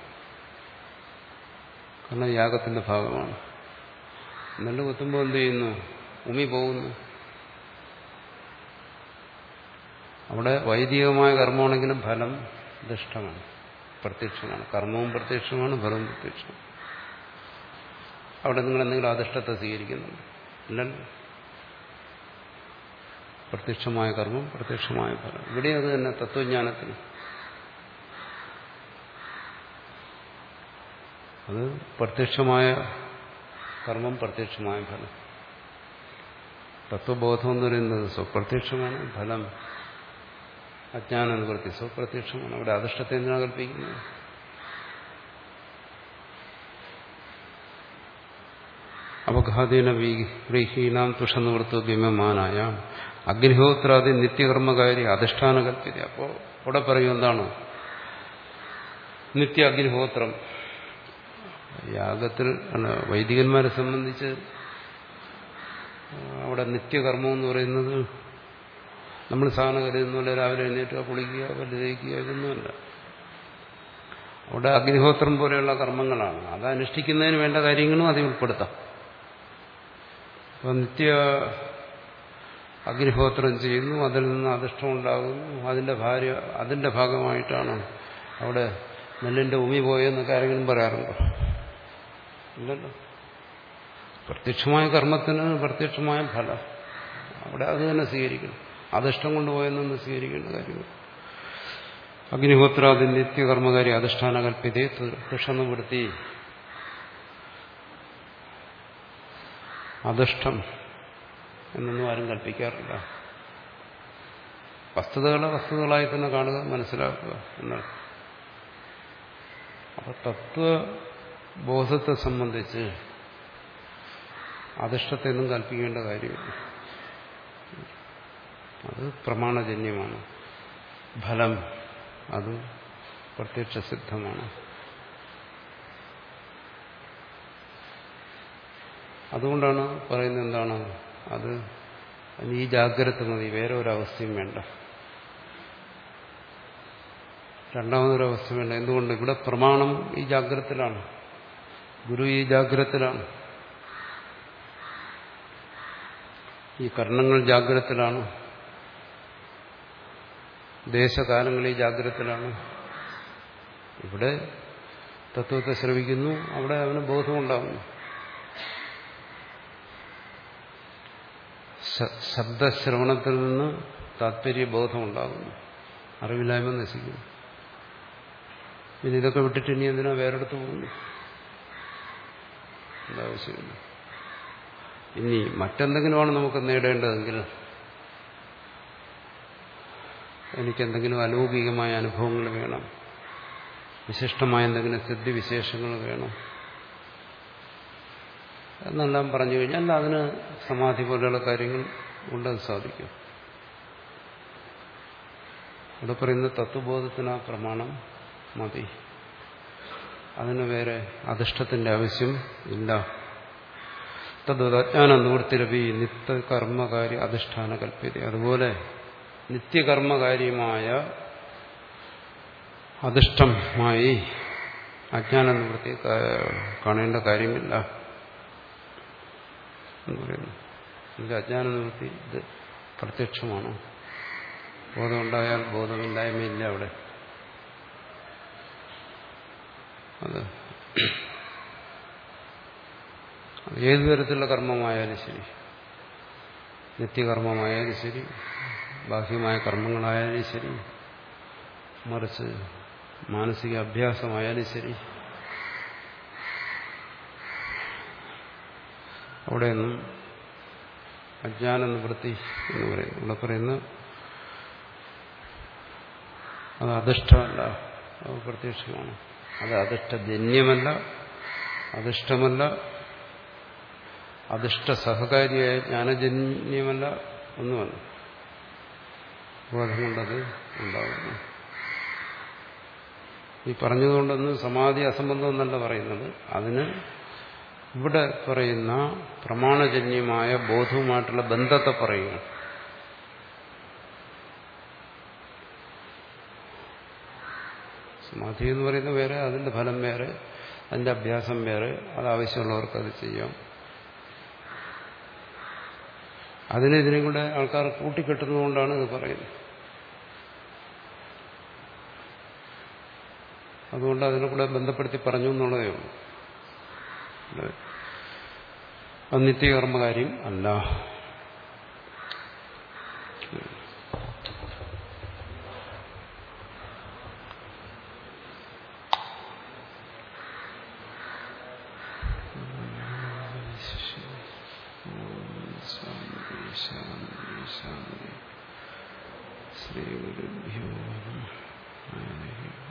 കാരണം യാഗത്തിന്റെ ഭാഗമാണ്. നെല്ല് കുത്തുമ്പോൾ എന്ത് ചെയ്യുന്നു? ഉമി പോകുന്നു. അവിടെ വൈദികമായ കർമ്മമാണെങ്കിലും ഫലം ദുഷ്ടമാണ്, പ്രത്യക്ഷമാണ്. കർമ്മവും പ്രത്യക്ഷമാണ്, ഫലവും പ്രത്യക്ഷമാണ്. അവിടെ നിങ്ങൾ എന്തെങ്കിലും അധിഷ്ഠത്തെ സ്വീകരിക്കുന്നുണ്ട്? ഇല്ലല്ലോ. പ്രത്യക്ഷമായ കർമ്മം, പ്രത്യക്ഷമായ ഫലം. ഇവിടെ അത് തന്നെ തത്വജ്ഞാനത്തിന്. അത് പ്രത്യക്ഷമായ കർമ്മം, പ്രത്യക്ഷമായ ഫലം. തത്വബോധം എന്ന് പറയുന്നത് സ്വപ്രത്യക്ഷമാണ്, ഫലം അജ്ഞാന നിവൃത്തി സ്വപ്രത്യക്ഷമാണ്. അവിടെ അധിഷ്ഠത്തെ എന്തിനാണ് കൽപ്പിക്കുന്നത്? അവഘാതീന വ്രീഹീനാം തുഷനിവൃത്തു ഗമ്യമാനായ അഗ്നിഹോത്രാദി നിത്യകർമ്മകാരി അധിഷ്ഠാന കൽപ്പിത. അപ്പോൾ ഇവിടെ പറയും എന്താണ്? നിത്യ അഗ്നിഹോത്രം. യാഗത്തിൽ വൈദികന്മാരെ സംബന്ധിച്ച് അവിടെ നിത്യകർമ്മം എന്ന് പറയുന്നത് നമ്മൾ സാധാരണ കരുതുന്ന പോലെ രാവിലെ എഴുന്നേറ്റുക, കുളിക്കുക, പല്ല് തേക്കുക, ഇതൊന്നുമല്ല. അവിടെ അഗ്നിഹോത്രം പോലെയുള്ള കർമ്മങ്ങളാണ്. അത് അനുഷ്ഠിക്കുന്നതിന് വേണ്ട കാര്യങ്ങളും അതിൽ ഉൾപ്പെടുത്താം. അപ്പോൾ നിത്യ അഗ്നിഹോത്രം ചെയ്യുന്നു, അതിൽ നിന്ന് അധിഷ്ഠം ഉണ്ടാകുന്നു. അതിന്റെ ഭാര്യ അതിന്റെ ഭാഗമായിട്ടാണ് അവിടെ നെല്ലിന്റെ ഉമി പോയെന്നൊക്കെ ആരെങ്കിലും പറയാറുണ്ടോ? ഇല്ലല്ലോ. പ്രത്യക്ഷമായ കർമ്മത്തിന് പ്രത്യക്ഷമായ ഫലം. അവിടെ അത് തന്നെ സ്വീകരിക്കണം. അധിഷ്ഠം കൊണ്ടുപോയെന്നൊന്ന് സ്വീകരിക്കേണ്ട കാര്യങ്ങൾ. അഗ്നിഹോത്രാദി നിത്യകർമ്മകാരി അധിഷ്ഠാന കൽപ്പിതേ തുഷനിവൃത്തി. അധിഷ്ഠം എന്നൊന്നും ആരും കൽപ്പിക്കാറില്ല. വസ്തുതകളെ വസ്തുതകളായി തന്നെ കാണുക, മനസ്സിലാക്കുക എന്നാണ്. അപ്പൊ തത്വബോധത്തെ സംബന്ധിച്ച് അധിഷ്ഠത്തെ ഒന്നും കൽപ്പിക്കേണ്ട കാര്യമില്ല. അത് പ്രമാണജന്യമാണ്. ഫലം അത് പ്രത്യക്ഷ സിദ്ധമാണ്. അതുകൊണ്ടാണ് പറയുന്നത് എന്താണ്? അത് ഈ ജാഗ്രത മതി, വേറെ ഒരവസ്ഥയും വേണ്ട, രണ്ടാമതൊരവസ്ഥ വേണ്ട. എന്തുകൊണ്ട്? ഇവിടെ പ്രമാണം ഈ ജാഗ്രതത്തിലാണ്, ഗുരു ഈ ജാഗ്രതത്തിലാണ്, ഈ കർണങ്ങൾ ജാഗ്രതത്തിലാണ്, ദേശകാലങ്ങൾ ഈ ജാഗ്രതത്തിലാണ്. ഇവിടെ തത്വത്തെ ശ്രവിക്കുന്നു, അവിടെ അവന് ബോധമുണ്ടാകുന്നു. ശബ്ദശ്രവണത്തിൽ നിന്ന് താത്പര്യബോധം ഉണ്ടാകുന്നു, അറിവില്ലായ്മ നശിക്കുന്നു. പിന്നെ ഇതൊക്കെ വിട്ടിട്ട് ഇനി എന്തിനാ വേറെടുത്ത് പോകുന്നു? എന്താവശ്യമില്ല. ഇനി മറ്റെന്തെങ്കിലുമാണ് നമുക്ക് നേടേണ്ടതെങ്കിൽ, എനിക്കെന്തെങ്കിലും അലൗകികമായ അനുഭവങ്ങൾ വേണം, വിശിഷ്ടമായ എന്തെങ്കിലും സിദ്ധിവിശേഷങ്ങൾ വേണം എന്നെല്ലാം പറഞ്ഞു കഴിഞ്ഞാൽ അതിന് സമാധി പോലെയുള്ള കാര്യങ്ങൾ കൊണ്ടത് സാധിക്കും. ഇവിടെ പറയുന്ന തത്വബോധത്തിന് ആ പ്രമാണം മതി, അതിന് വേറെ അധിഷ്ഠത്തിന്റെ ആവശ്യം ഇല്ല. തദ്വജ്ഞാന നിവൃത്തിരവി നിത്യകർമ്മകാര്യ അധിഷ്ഠാന കൽപ്യത. അതുപോലെ നിത്യകർമ്മകാര്യമായ അധിഷ്ഠമായി അജ്ഞാന നിവൃത്തി കാണേണ്ട കാര്യമില്ല എന്ന് പറയുന്നു. എനിക്ക് അജ്ഞാന നിവൃത്തി ഇത് പ്രത്യക്ഷമാണ്. ബോധമുണ്ടായാൽ ബോധമില്ലായ്മയില്ല അവിടെ. അത് ഏതു തരത്തിലുള്ള കർമ്മമായാലും ശരി, നിത്യകർമ്മമായാലും ശരി, ബാഹ്യമായ കർമ്മങ്ങളായാലും ശരി, മറിച്ച് മാനസിക അഭ്യാസമായാലും ശരി, അവിടെയൊന്നും അജ്ഞാന നിവൃത്തി എന്ന് പറയുന്നു. ഇവിടെ പറയുന്ന അത് അധിഷ്ഠമല്ല, അത് പ്രത്യക്ഷമാണ്. അത് അധിഷ്ഠജന്യമല്ല, അധിഷ്ഠമല്ല, അധിഷ്ഠ സഹകാരിയായ ജ്ഞാനജന്യമല്ല, ഒന്നുമല്ല. ബോധം കൊണ്ടത് ഉണ്ടാകുന്നു. ഈ പറഞ്ഞതുകൊണ്ടൊന്നും സമാധി അസംബന്ധം എന്നല്ല പറയുന്നത്. അതിന് ഇവിടെ പറയുന്ന പ്രമാണജന്യമായ ബോധവുമായിട്ടുള്ള ബന്ധത്തെ പറയുക. സമാധി എന്ന് പറയുന്നത് വേറെ, അതിന്റെ ഫലം വേറെ, അതിന്റെ അഭ്യാസം വേറെ. അത് ആവശ്യമുള്ളവർക്ക് അത് ചെയ്യാം. അതിനെ ഇതിനെയും കൂടെ ആൾക്കാർ കൂട്ടിക്കെട്ടുന്നതുകൊണ്ടാണ് ഇത് പറയുന്നത്. അതുകൊണ്ട് അതിനെ കൂടെ ബന്ധപ്പെടുത്തി പറഞ്ഞു എന്നുള്ളതേ ഉള്ളൂ. അത് നിത്യകർമ്മകാര്യം അല്ല. ശ്രീ ഗുരുഭ്യോ നമഃ.